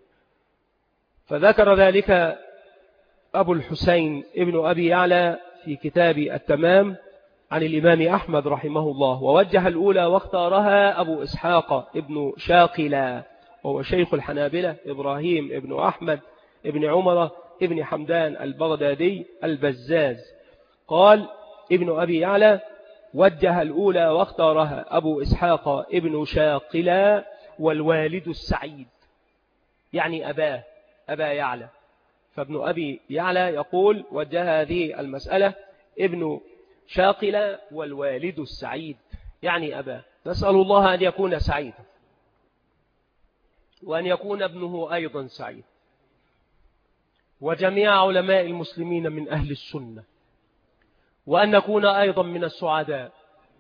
فذكر ذلك أبو الحسين ابن أبي يعلى في كتاب التمام عن الإمام أحمد رحمه الله، ووجه الأولى واختارها أبو إسحاق ابن شاقلة وهو شيخ الحنابلة إبراهيم ابن أحمد ابن عمر ابن حمدان البغدادي البزاز. قال ابن أبي يعلى: وجه الأولى واختارها أبو إسحاق ابن شاقلة والوالد السعيد، يعني أبا يعلى. فابن أبي يعلى يقول: وجه هذه المسألة ابن شاقلة والوالد السعيد، يعني أباه. نسأل الله أن يكون سعيدا، وأن يكون ابنه أيضا سعيد، وجميع علماء المسلمين من أهل السنة، وأن نكون أيضا من السعداء،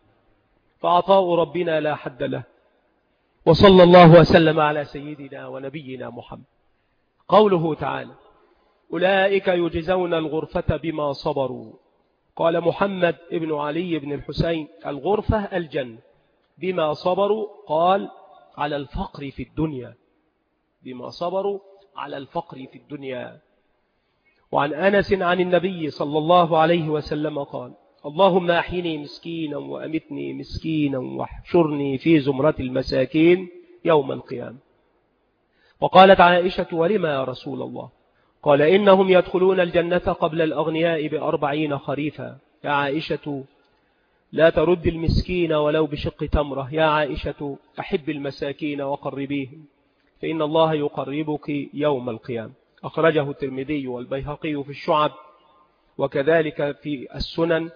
فعطاء ربنا لا حد له. وصلى الله وسلم على سيدنا ونبينا محمد. قوله تعالى: أولئك يجزون الغرفة بما صبروا. قال محمد ابن علي بن الحسين: الغرفة الجنة. بما صبروا قال: على الفقر في الدنيا، بما صبروا على الفقر في الدنيا. وعن أنس عن النبي صلى الله عليه وسلم قال: اللهم أحيني مسكينا وأمتني مسكينا واحشرني في زمرة المساكين يوم القيامة. وقالت عائشة: ولما يا رسول الله؟ قال: إنهم يدخلون الجنة قبل الأغنياء ب40 خريفا. يا عائشة لا ترد المسكين ولو بشق تمرة. يا عائشة أحب المساكين وقربيهم، فإن الله يقربك يوم القيامة. أخرجه الترمذي والبيهقي في الشعب، وكذلك في السنن،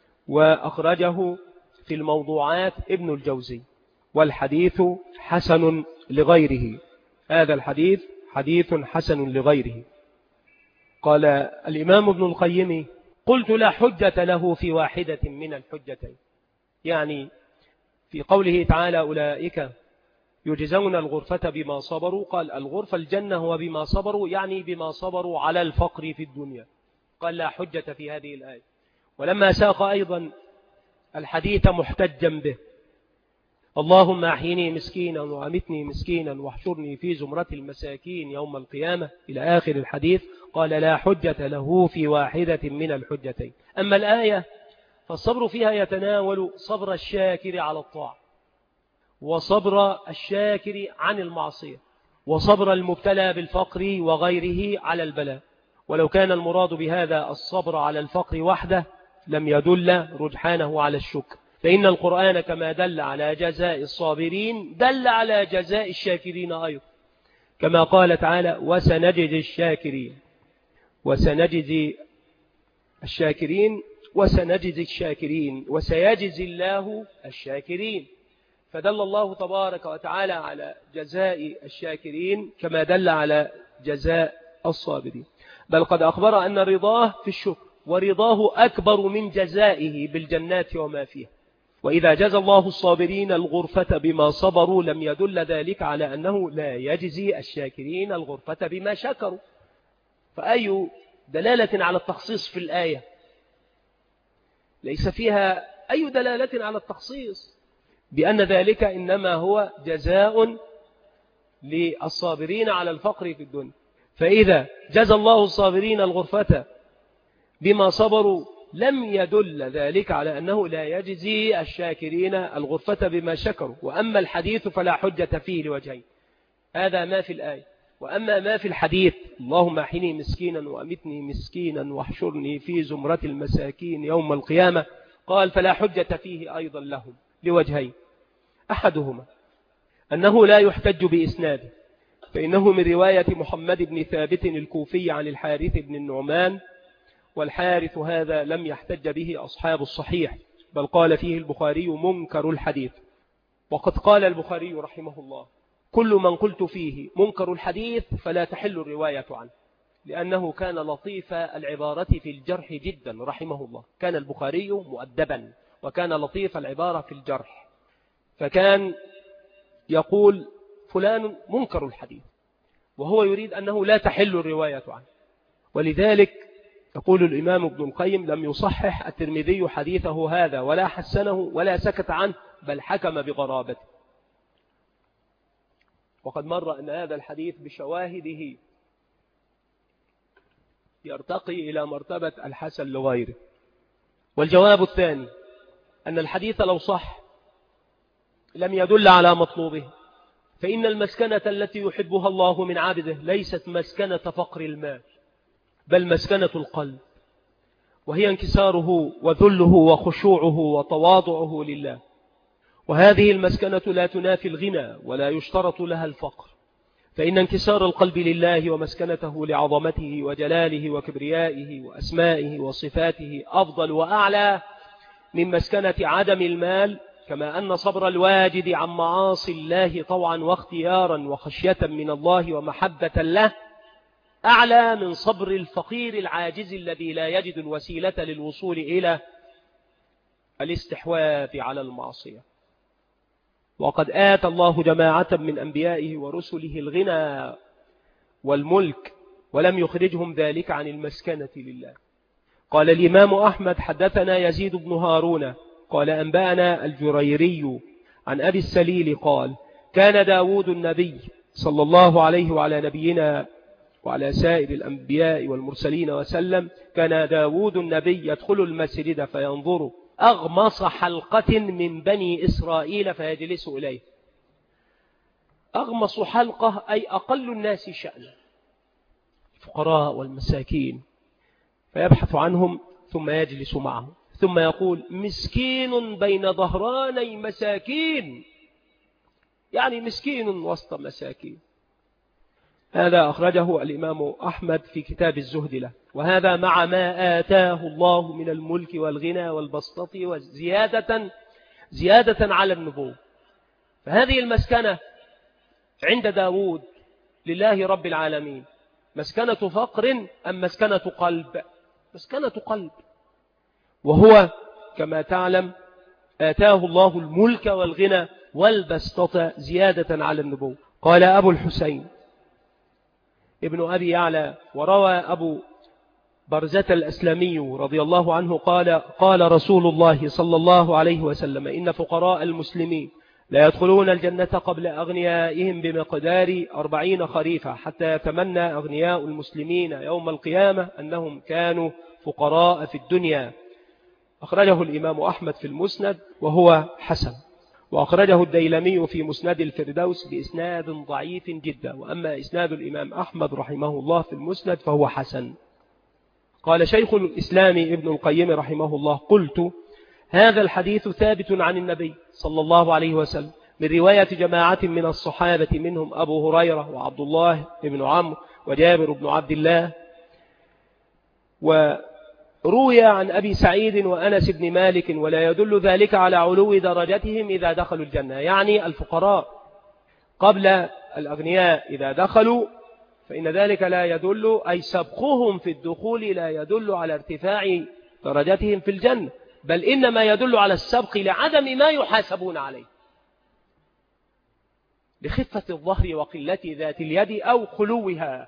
وأخرجه في الموضوعات ابن الجوزي، والحديث حسن لغيره. هذا الحديث حديث حسن لغيره. قال الإمام ابن القيم: قلت لا حجة له في واحدة من الحجتين، يعني في قوله تعالى: أولئك يجزون الغرفة بما صبروا. قال الغرفة الجنة هو بما صبروا، يعني بما صبروا على الفقر في الدنيا. قال لا حجة في هذه الآية. ولما ساق أيضا الحديث محتجا به: اللهم أحيني مسكينا وأمتني مسكينا واحشرني في زمرة المساكين يوم القيامة إلى آخر الحديث، قال لا حجة له في واحدة من الحجتين. أما الآية فالصبر فيها يتناول صبر الشاكر على الطاعة، وصبر الشاكر عن المعصية، وصبر المبتلى بالفقر وغيره على البلاء. ولو كان المراد بهذا الصبر على الفقر وحده لم يدل رجحانه على الشكر، فإن القرآن كما دل على جزاء الصابرين دل على جزاء الشاكرين أيضا، كما قال تعالى وسنجزي الشاكرين، وسنجزي الشاكرين وسنجزي الشاكرين وسيجزي الله الشاكرين. فدل الله تبارك وتعالى على جزاء الشاكرين كما دل على جزاء الصابرين، بل قد أخبر أن رضاه في الشكر، ورضاه أكبر من جزائه بالجنات وما فيها. وإذا جزى الله الصابرين الغرفة بما صبروا لم يدل ذلك على أنه لا يجزي الشاكرين الغرفة بما شكروا. فأي دلالة على التخصيص في الآية؟ ليس فيها أي دلالة على التخصيص، بأن ذلك إنما هو جزاء للصابرين على الفقر في الدنيا. فإذا جزى الله الصابرين الغرفة بما صبروا لم يدل ذلك على أنه لا يجزي الشاكرين الغرفة بما شكروا. وأما الحديث فلا حجة فيه لوجهين، هذا ما في الآية. وأما ما في الحديث اللهم احني مسكينا وأمتني مسكينا واحشرني في زمرة المساكين يوم القيامة، قال فلا حجة فيه أيضا لهم لوجهين. أحدهما أنه لا يحتج بإسناده، فإنه من رواية محمد بن ثابت الكوفي عن الحارث بن النعمان، والحارث هذا لم يحتج به أصحاب الصحيح، بل قال فيه البخاري منكر الحديث. وقد قال البخاري رحمه الله كل من قلت فيه منكر الحديث فلا تحل الرواية عنه، لأنه كان لطيف العبارة في الجرح جدا رحمه الله. كان البخاري مؤدبا وكان لطيف العبارة في الجرح، فكان يقول فلان منكر الحديث وهو يريد أنه لا تحل الرواية عنه. ولذلك يقول الإمام ابن القيم لم يصحح الترمذي حديثه هذا ولا حسنه ولا سكت عنه، بل حكم بغرابته. وقد مر أن هذا الحديث بشواهده يرتقي إلى مرتبة الحسن لغيره. والجواب الثاني أن الحديث لو صح لم يدل على مطلوبه، فإن المسكنة التي يحبها الله من عبده ليست مسكنة فقر المال، بل مسكنة القلب، وهي انكساره وذله وخشوعه وتواضعه لله. وهذه المسكنة لا تنافي الغنى ولا يشترط لها الفقر، فإن انكسار القلب لله ومسكنته لعظمته وجلاله وكبريائه وأسمائه وصفاته أفضل وأعلى من مسكنة عدم المال، كما أن صبر الواجد عن معاصي الله طوعا واختيارا وخشية من الله ومحبة له أعلى من صبر الفقير العاجز الذي لا يجد الوسيلة للوصول إلى الاستحواذ على المعصية. وقد آتى الله جماعة من أنبيائه ورسله الغنى والملك ولم يخرجهم ذلك عن المسكنة لله. قال الإمام أحمد حدثنا يزيد بن هارون قال أنبأنا الجريري عن أبي السليل قال كان داود النبي صلى الله عليه وعلى نبينا وعلى سائر الأنبياء والمرسلين وسلم، كان داود النبي يدخل المسجد فينظر أغمص حلقة من بني إسرائيل فيجلس إليه. أغمص حلقة أي أقل الناس شأنا، الفقراء والمساكين، فيبحث عنهم ثم يجلس معهم، ثم يقول مسكين بين ظهراني مساكين، يعني مسكين وسط مساكين. هذا أخرجه الإمام أحمد في كتاب الزهد له. وهذا مع ما آتاه الله من الملك والغنى والبسطة زيادة على النبوة. فهذه المسكنة عند داود لله رب العالمين مسكنة فقر أم مسكنة قلب؟ مسكنة قلب. وهو كما تعلم آتاه الله الملك والغنى والبسطة زيادة على النبوة. قال أبو الحسين ابن أبي يعلى وروى أبو برزة الأسلمي رضي الله عنه قال رسول الله صلى الله عليه وسلم إن فقراء المسلمين لا يدخلون الجنة قبل أغنيائهم بمقدار 40 خريفا، حتى يتمنى أغنياء المسلمين يوم القيامة أنهم كانوا فقراء في الدنيا. أخرجه الإمام أحمد في المسند وهو حسن، وأخرجه الديلمي في مسند الفردوس بإسناد ضعيف جدا، وأما إسناد الإمام أحمد رحمه الله في المسند فهو حسن. قال شيخ الإسلام ابن القيم رحمه الله قلت هذا الحديث ثابت عن النبي صلى الله عليه وسلم من رواية جماعة من الصحابة منهم أبو هريرة وعبد الله بن عمرو وجابر بن عبد الله، وروي عن أبي سعيد وأنس بن مالك، ولا يدل ذلك على علو درجتهم إذا دخلوا الجنة، يعني الفقراء قبل الأغنياء إذا دخلوا فإن ذلك لا يدل، أي سبقهم في الدخول لا يدل على ارتفاع درجتهم في الجنة، بل إنما يدل على السبق لعدم ما يحاسبون عليه، لخفة الظهر وقلة ذات اليد أو خلوها،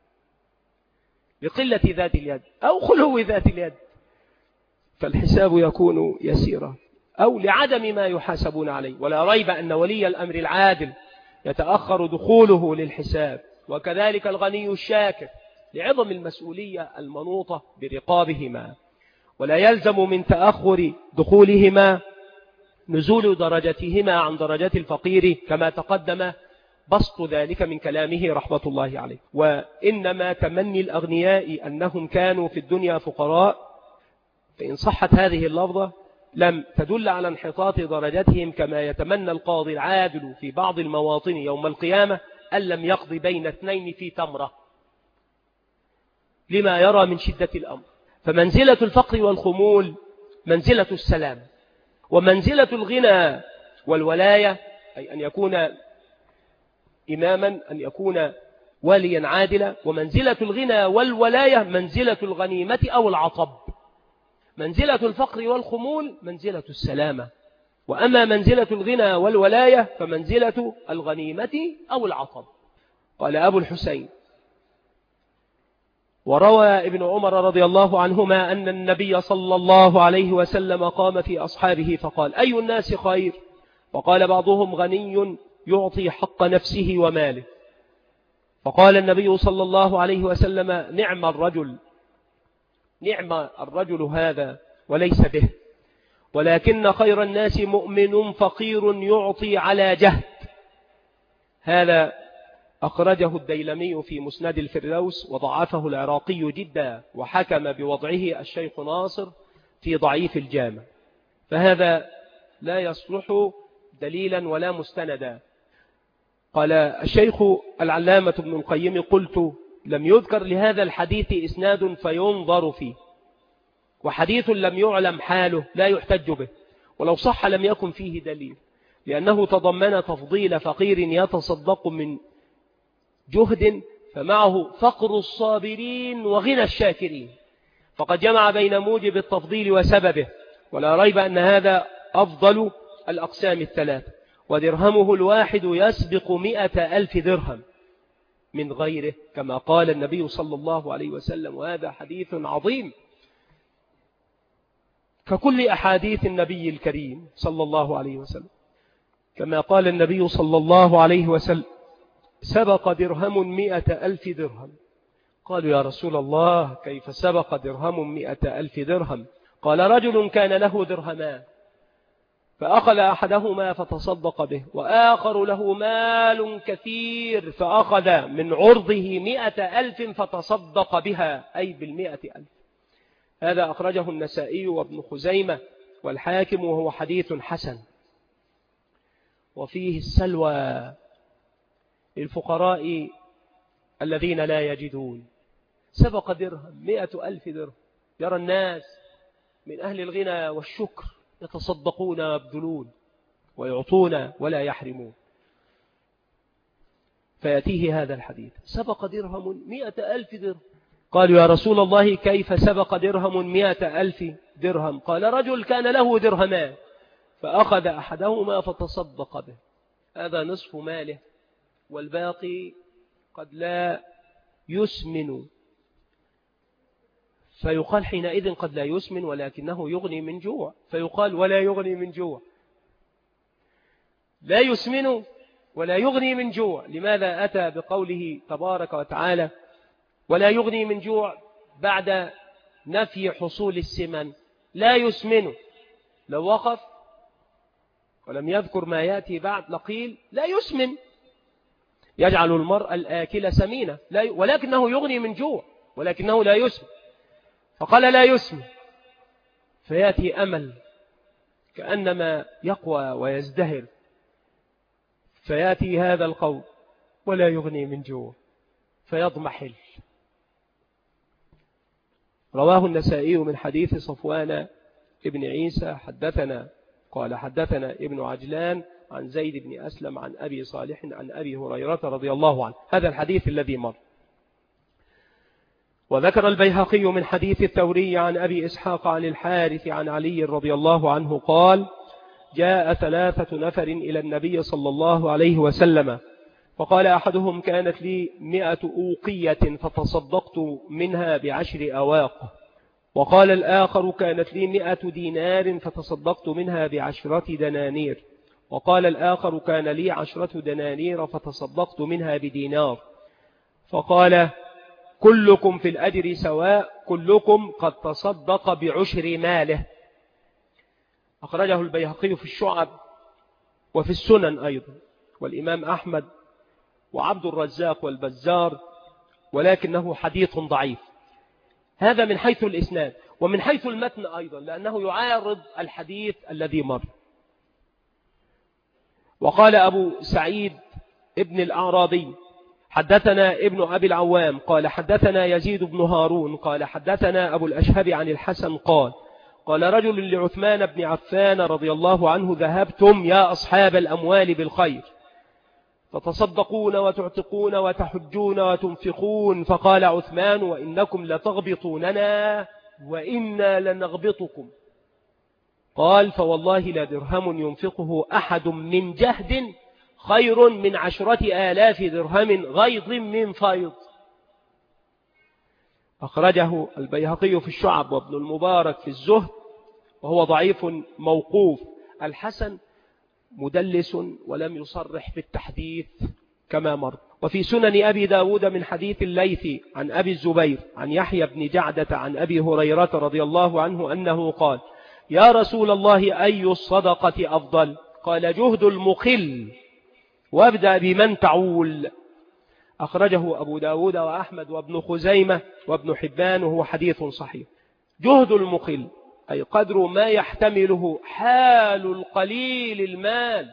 لقلة ذات اليد أو خلو ذات اليد، فالحساب يكون يسيرا، أو لعدم ما يحاسبون عليه. ولا ريب أن ولي الأمر العادل يتأخر دخوله للحساب، وكذلك الغني الشاكر لعظم المسؤولية المنوطة برقابهما، ولا يلزم من تأخر دخولهما نزول درجتهما عن درجة الفقير كما تقدم بسط ذلك من كلامه رحمة الله عليه. وإنما تمني الأغنياء أنهم كانوا في الدنيا فقراء، فإن صحت هذه اللفظة لم تدل على انحطاط درجتهم كما يتمنى القاضي العادل في بعض المواطن يوم القيامة أن لم يقضي بين اثنين في تمرة لما يرى من شدة الأمر. فمنزلة الفقر والخمول منزلة السلام، ومنزلة الغنى والولاية أي أن يكون إماما، أن يكون واليا عادلا، ومنزلة الغنى والولاية منزلة الغنيمة أو العطب. منزلة الفقر والخمول منزلة السلامة، وأما منزلة الغنى والولاية فمنزلة الغنيمة أو العطب. قال أبو الحسين: وروى ابن عمر رضي الله عنهما أن النبي صلى الله عليه وسلم قام في أصحابه فقال: أي الناس خير؟ فقال بعضهم: غني يعطي حق نفسه وماله. فقال النبي صلى الله عليه وسلم: نعم الرجل هذا وليس به، ولكن خير الناس مؤمن فقير يعطي على جهد. هذا أخرجه الديلمي في مسند الفردوس، وضعفه العراقي جدا، وحكم بوضعه الشيخ ناصر في ضعيف الجامع، فهذا لا يصلح دليلا ولا مستندا. قال الشيخ العلامة ابن القيم: قلت لم يذكر لهذا الحديث إسناد فينظر فيه، وحديث لم يعلم حاله لا يحتج به، ولو صح لم يكن فيه دليل، لأنه تضمن تفضيل فقير يتصدق من جهد فمعه فقر الصابرين وغنى الشاكرين، فقد جمع بين موجب التفضيل وسببه، ولا ريب أن هذا أفضل الأقسام الثلاثة. ودرهمه الواحد يسبق 100,000 درهم من غيره، كما قال النبي صلى الله عليه وسلم، وهذا حديث عظيم ككل أحاديث النبي الكريم صلى الله عليه وسلم. كما قال النبي صلى الله عليه وسلم: سبق درهم 100,000 درهم. قالوا: يا رسول الله، كيف سبق درهم 100,000 درهم؟ قال: رجل كان له درهمان، فأخذ أحدهما فتصدق به، وآخر له مال كثير فأخذ من عرضه 100,000 فتصدق بها، أي بال100,000. هذا أخرجه النسائي وابن خزيمة والحاكم، وهو حديث حسن. وفيه السلوى للفقراء الذين لا يجدون. سبق درهم 100,000 درهم، يرى الناس من أهل الغنى والشكر يتصدقون ويبذلون ويعطون ولا يحرمون، فيأتيه هذا الحديث: سبق درهم 100,000 درهم. قالوا: يا رسول الله، كيف سبق درهم 100,000 درهم؟ قال: رجل كان له درهمان، فأخذ أحدهما فتصدق به، هذا نصف ماله، والباقي قد لا يسمن، فيقال حينئذ قد لا يسمن ولكنه يغني من جوع، فيقال ولا يغني من جوع، لا يسمن ولا يغني من جوع. لماذا أتى بقوله تبارك وتعالى ولا يغني من جوع بعد نفي حصول السمن؟ لا يسمن، لو وقف ولم يذكر ما يأتي بعد لقيل لا يسمن، يجعل المرء الآكل سمينة، ولكنه يغني من جوع، ولكنه لا يسمن، فقال لا يسمن، فيأتي أمل كأنما يقوى ويزدهر فيأتي هذا القول ولا يغني من جوع فيضمحل. رواه النسائي من حديث صفوان ابن عيسى حدثنا قال حدثنا ابن عجلان عن زيد بن أسلم عن أبي صالح عن أبي هريرة رضي الله عنه، هذا الحديث الذي مر. وذكر البيهقي من حديث الثوري عن أبي إسحاق عن الحارث عن علي رضي الله عنه قال: جاء 3 نفر إلى النبي صلى الله عليه وسلم فقال أحدهم: كانت لي 100 أوقية فتصدقت منها ب10 أواق. وقال الآخر: كانت لي 100 دينار فتصدقت منها ب10 دنانير. وقال الآخر: كان لي 10 دنانير فتصدقت منها بدينار. فقال: كلكم في الأجر سواء، كلكم قد تصدق ب10 ماله. أخرجه البيهقي في الشعب وفي السنن أيضا، والإمام أحمد وعبد الرزاق والبزار، ولكنه حديث ضعيف. هذا من حيث الإسناد، ومن حيث المتن أيضا، لأنه يعارض الحديث الذي مر. وقال أبو سعيد ابن الأعرابي: حدثنا ابن أبي العوام قال حدثنا يزيد بن هارون قال حدثنا أبو الأشهب عن الحسن قال رجل لعثمان بن عفان رضي الله عنه: ذهبتم يا أصحاب الأموال بالخير فتصدقون وتعتقون وتحجون وتنفقون. فقال عثمان: وإنكم لتغبطوننا وإنا لنغبطكم. قال: فوالله لا درهم ينفقه أحد من جهد خير من 10,000 درهم غيض من فيض. أخرجه البيهقي في الشعب وابن المبارك في الزهد، وهو ضعيف موقوف. الحسن مدلس ولم يصرح بالتحديث كما مر. وفي سنن أبي داود من حديث الليث عن أبي الزبير عن يحيى بن جعدة عن أبي هريرة رضي الله عنه أنه قال: يا رسول الله أي الصدقة أفضل؟ قال: جهد المقل وابدأ بمن تعول. أخرجه أبو داود وأحمد وابن خزيمة وابن حبان، وهو حديث صحيح. جهد المقل أي قدر ما يحتمله حال القليل المال.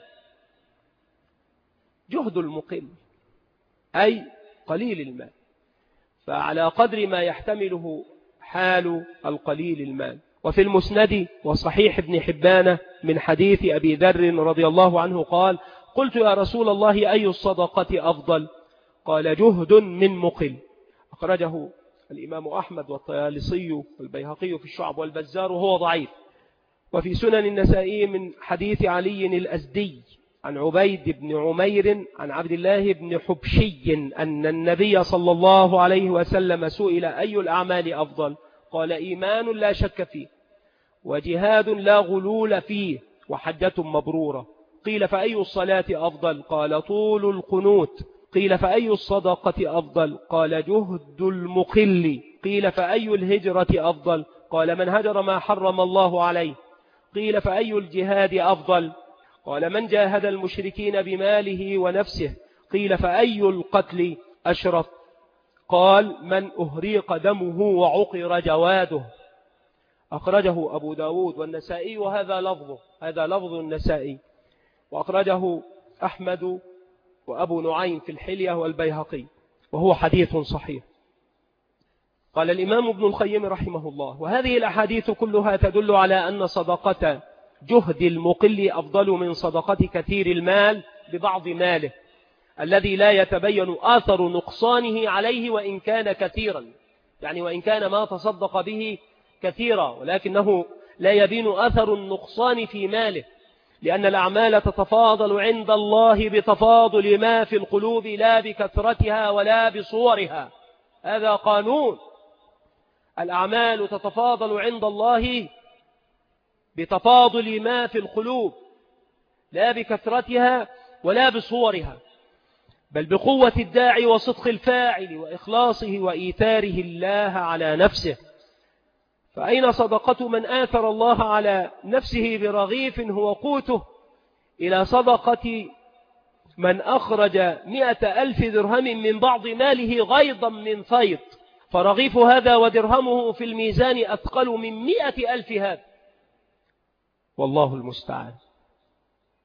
جهد المقل أي قليل المال، فعلى قدر ما يحتمله حال القليل المال. وفي المسند وصحيح ابن حبان من حديث أبي ذر رضي الله عنه قال: قلت يا رسول الله أي الصدقة أفضل؟ قال: جهد من مقل. أخرجه الإمام أحمد والطيالسي والبيهقي في الشعب والبزار، وهو ضعيف. وفي سنن النسائي من حديث علي الأزدي عن عبيد بن عمير عن عبد الله بن حبشي أن النبي صلى الله عليه وسلم سئل: أي الأعمال أفضل؟ قال: إيمان لا شك فيه، وجهاد لا غلول فيه، وحجة مبرورة. قيل: فأي الصلاة أفضل؟ قال: طول القنوت. قيل: فأي الصدقة أفضل؟ قال: جهد المقل. قيل: فأي الهجرة أفضل؟ قال: من هجر ما حرم الله عليه. قيل: فأي الجهاد أفضل؟ قال: من جاهد المشركين بماله ونفسه. قيل: فأي القتل أشرف؟ قال: من أهريق دمه وعقر جواده. أخرجه أبو داود والنسائي، وهذا لفظه، هذا لفظ النسائي. وأخرجه أحمد وأبو نعيم في الحلية والبيهقي، وهو حديث صحيح. قال الإمام ابن القيم رحمه الله: وهذه الأحاديث كلها تدل على أن صدقة جهد المقل أفضل من صدقة كثير المال ببعض ماله الذي لا يتبين آثر نقصانه عليه وإن كان كثيرا، يعني وإن كان ما تصدق به كثيرا، ولكنه لا يبين أثر النقصان في ماله، لأن الأعمال تتفاضل عند الله بتفاضل ما في القلوب لا بكثرتها ولا بصورها. هذا قانون، الأعمال تتفاضل عند الله بتفاضل ما في القلوب لا بكثرتها ولا بصورها، بل بقوة الداعي وصدق الفاعل وإخلاصه وإيثاره الله على نفسه. فأين صدقة من آثر الله على نفسه برغيف هو قوته، إلى صدقة من أخرج 100,000 درهم من بعض ماله غيضا من فيض، فرغيف هذا ودرهمه في الميزان أثقل من 100,000 هذا، والله المستعان.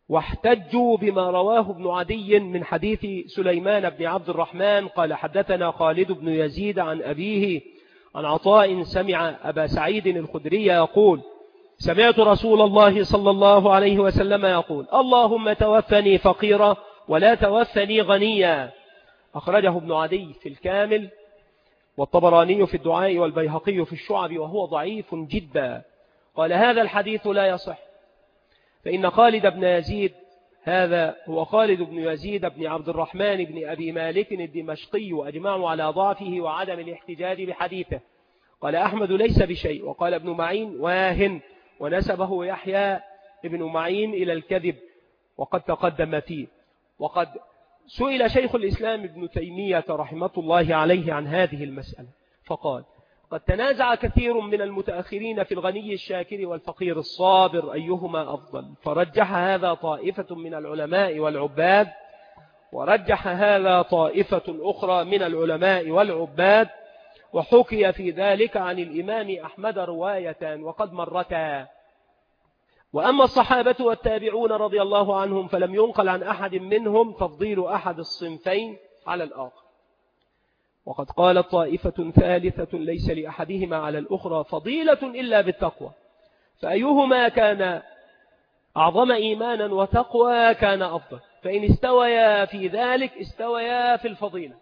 واحتجوا بما رواه ابن عدي من حديث سليمان بن عبد الرحمن قال حدثنا خالد بن يزيد عن أبيه عن عطاء سمع أبا سعيد الخدري يقول سمعت رسول الله صلى الله عليه وسلم يقول اللهم توفني فقيرا ولا توفني غنيا. أخرجه ابن عدي في الكامل والطبراني في الدعاء والبيهقي في الشعب وهو ضعيف جدا. قال هذا الحديث لا يصح، فإن خالد بن يزيد هذا هو خالد بن يزيد بن عبد الرحمن بن أبي مالك الدمشقي وأجمعوا على ضعفه وعدم الاحتجاج بحديثه. قال أحمد ليس بشيء، وقال ابن معين واهن، ونسبه يحيى ابن معين إلى الكذب وقد تقدم فيه. وقد سئل شيخ الإسلام ابن تيمية رحمة الله عليه عن هذه المسألة فقال قد تنازع كثير من المتأخرين في الغني الشاكر والفقير الصابر أيهما أفضل، فرجح هذا طائفة من العلماء والعباد، ورجح هذا طائفة أخرى من العلماء والعباد، وحكي في ذلك عن الإمام أحمد روايتان وقد مرتا. وأما الصحابة والتابعون رضي الله عنهم فلم ينقل عن أحد منهم تفضيل أحد الصنفين على الآخر. وقد قالت طائفة ثالثة ليس لأحدهما على الأخرى فضيلة إلا بالتقوى، فأيهما كان أعظم إيمانا وتقوى كان أفضل، فإن استويا في ذلك استويا في الفضيلة.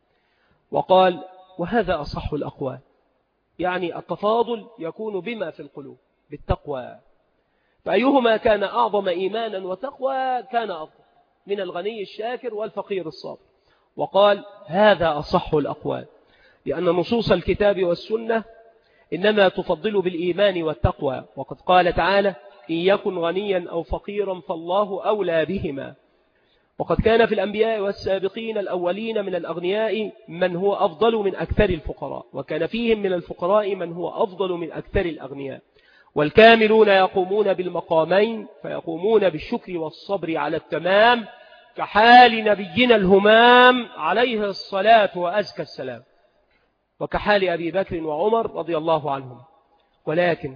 وقال وهذا أصح الأقوال، يعني التفاضل يكون بما في القلوب بالتقوى، فأيهما كان أعظم إيمانا وتقوى كان أفضل من الغني الشاكر والفقير الصابر. وقال هذا أصح الأقوال، لأن نصوص الكتاب والسنة إنما تفضل بالإيمان والتقوى، وقد قال تعالى إن يكن غنيا أو فقيرا فالله أولى بهما. وقد كان في الأنبياء والسابقين الأولين من الأغنياء من هو أفضل من أكثر الفقراء، وكان فيهم من الفقراء من هو أفضل من أكثر الأغنياء. والكاملون يقومون بالمقامين، فيقومون بالشكر والصبر على التمام، كحال نبينا الهمام عليه الصلاة وأزكى السلام، وكحال أبي بكر وعمر رضي الله عنهم. ولكن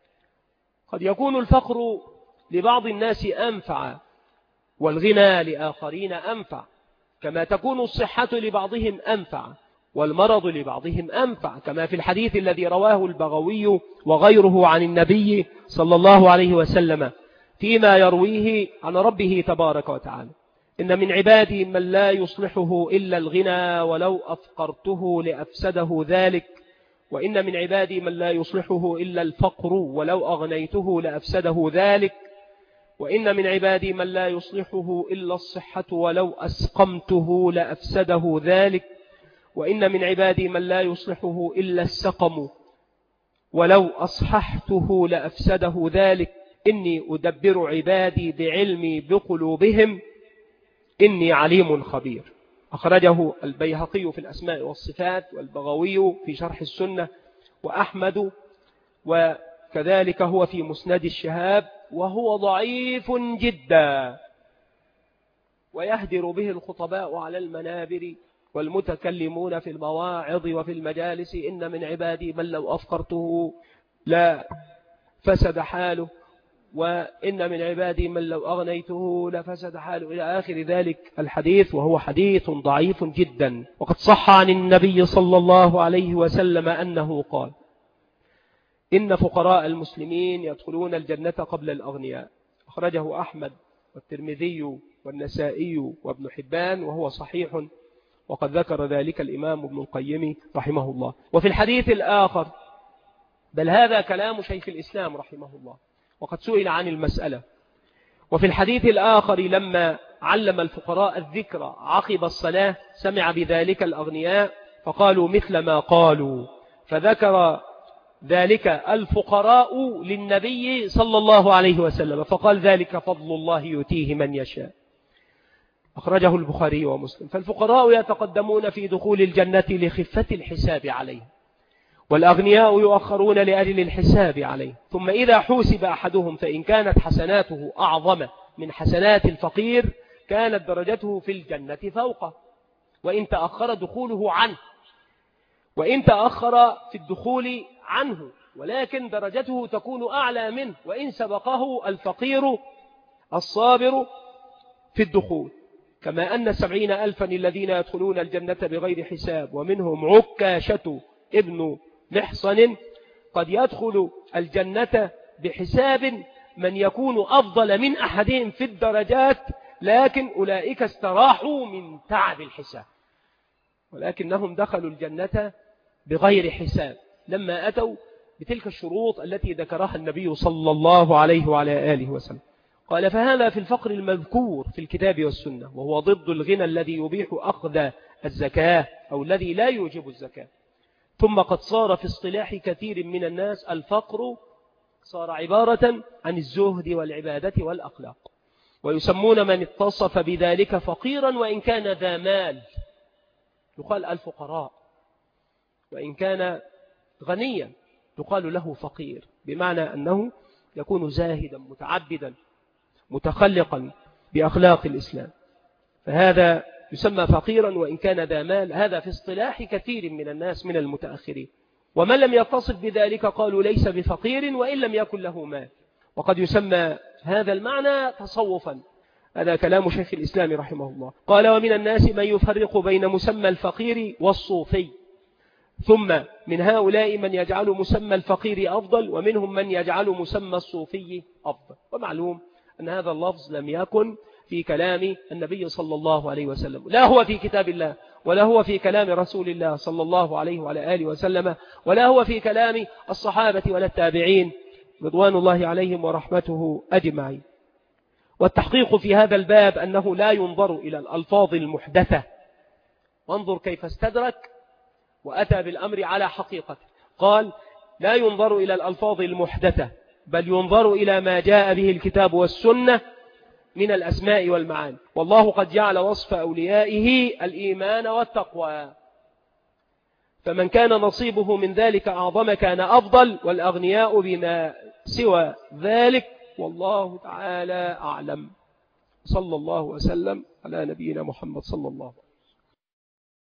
قد يكون الفقر لبعض الناس أنفع والغنى لآخرين أنفع، كما تكون الصحة لبعضهم أنفع والمرض لبعضهم أنفع، كما في الحديث الذي رواه البغوي وغيره عن النبي صلى الله عليه وسلم فيما يرويه عن ربه تبارك وتعالى إن من عبادي من لا يصلحه إلا الغنى ولو أفقرته لأفسده ذلك، وإن من عبادي من لا يصلحه إلا الفقر ولو أغنيته لأفسده ذلك، وإن من عبادي من لا يصلحه إلا الصحة ولو أسقمته لأفسده ذلك، وإن من عبادي من لا يصلحه إلا السقم ولو أصححته لأفسده ذلك، إني أدبر عبادي بعلمي بقلوبهم إني عليم خبير. أخرجه البيهقي في الأسماء والصفات والبغوي في شرح السنة وأحمد، وكذلك هو في مسند الشهاب، وهو ضعيف جدا ويهدر به الخطباء على المنابر والمتكلمون في المواعظ وفي المجالس إن من عبادي من لو أفقرته لا فسد حاله، وإن من عبادي من لو أغنيته لفسد حاله، إلى آخر ذلك الحديث، وهو حديث ضعيف جدا. وقد صح عن النبي صلى الله عليه وسلم أنه قال إن فقراء المسلمين يدخلون الجنة قبل الأغنياء. أخرجه أحمد والترمذي والنسائي وابن حبان وهو صحيح، وقد ذكر ذلك الإمام ابن القيم رحمه الله. وفي الحديث الآخر، بل هذا كلام شيخ الإسلام رحمه الله وقد سئل عن المسألة، وفي الحديث الآخر لما علم الفقراء الذكر عقب الصلاة سمع بذلك الأغنياء فقالوا مثل ما قالوا، فذكر ذلك الفقراء للنبي صلى الله عليه وسلم فقال ذلك فضل الله يؤتيه من يشاء. أخرجه البخاري ومسلم. فالفقراء يتقدمون في دخول الجنة لخفة الحساب عليه، والأغنياء يؤخرون لأجل الحساب عليه. ثم إذا حوسب أحدهم فإن كانت حسناته أعظم من حسنات الفقير كانت درجته في الجنة فوقه، وإن تأخر دخوله عنه، وإن تأخر في الدخول عنه ولكن درجته تكون أعلى منه، وإن سبقه الفقير الصابر في الدخول، كما أن 70,000 الذين يدخلون الجنة بغير حساب، ومنهم عكاشة ابن محصن قد يدخل الجنة بحساب من يكون أفضل من أحدهم في الدرجات، لكن أولئك استراحوا من تعب الحساب، ولكنهم دخلوا الجنة بغير حساب لما أتوا بتلك الشروط التي ذكرها النبي صلى الله عليه وعلى آله وسلم. قال: فهذا في الفقر المذكور في الكتاب والسنة، وهو ضد الغنى الذي يبيح أخذ الزكاة أو الذي لا يوجب الزكاة. ثم قد صار في اصطلاح كثير من الناس الفقر صار عبارة عن الزهد والعبادة والأخلاق، ويسمون من اتصف بذلك فقيرا وإن كان ذا مال، يقال الفقراء، وإن كان غنيا يقال له فقير، بمعنى أنه يكون زاهدا متعبدا متخلقا بأخلاق الإسلام، فهذا يسمى فقيرا وإن كان ذا مال. هذا في اصطلاح كثير من الناس من المتأخرين، ومن لم يتصف بذلك قالوا ليس بفقير وإن لم يكن له مال، وقد يسمى هذا المعنى تصوفا. هذا كلام شيخ الإسلام رحمه الله. قال: ومن الناس من يفرق بين مسمى الفقير والصوفي، ثم من هؤلاء من يجعل مسمى الفقير أفضل، ومنهم من يجعل مسمى الصوفي أفضل. ومعلوم أن هذا اللفظ لم يكن في كلام النبي صلى الله عليه وسلم، لا هو في كتاب الله، ولا هو في كلام رسول الله صلى الله عليه وعلى آله وسلم، ولا هو في كلام الصحابة ولا التابعين رضوان الله عليهم ورحمته أجمعين. والتحقيق في هذا الباب أنه لا ينظر إلى الألفاظ المحدثة، وانظر كيف استدرك وأتى بالأمر على حقيقته. قال: لا ينظر إلى الألفاظ المحدثة، بل ينظر إلى ما جاء به الكتاب والسنة من الأسماء والمعاني. والله قد جعل وصف أوليائه الإيمان والتقوى، فمن كان نصيبه من ذلك أعظم كان أفضل، والأغنياء بما سوى ذلك، والله تعالى أعلم. صلى الله وسلم على نبينا محمد صلى الله عليه وسلم.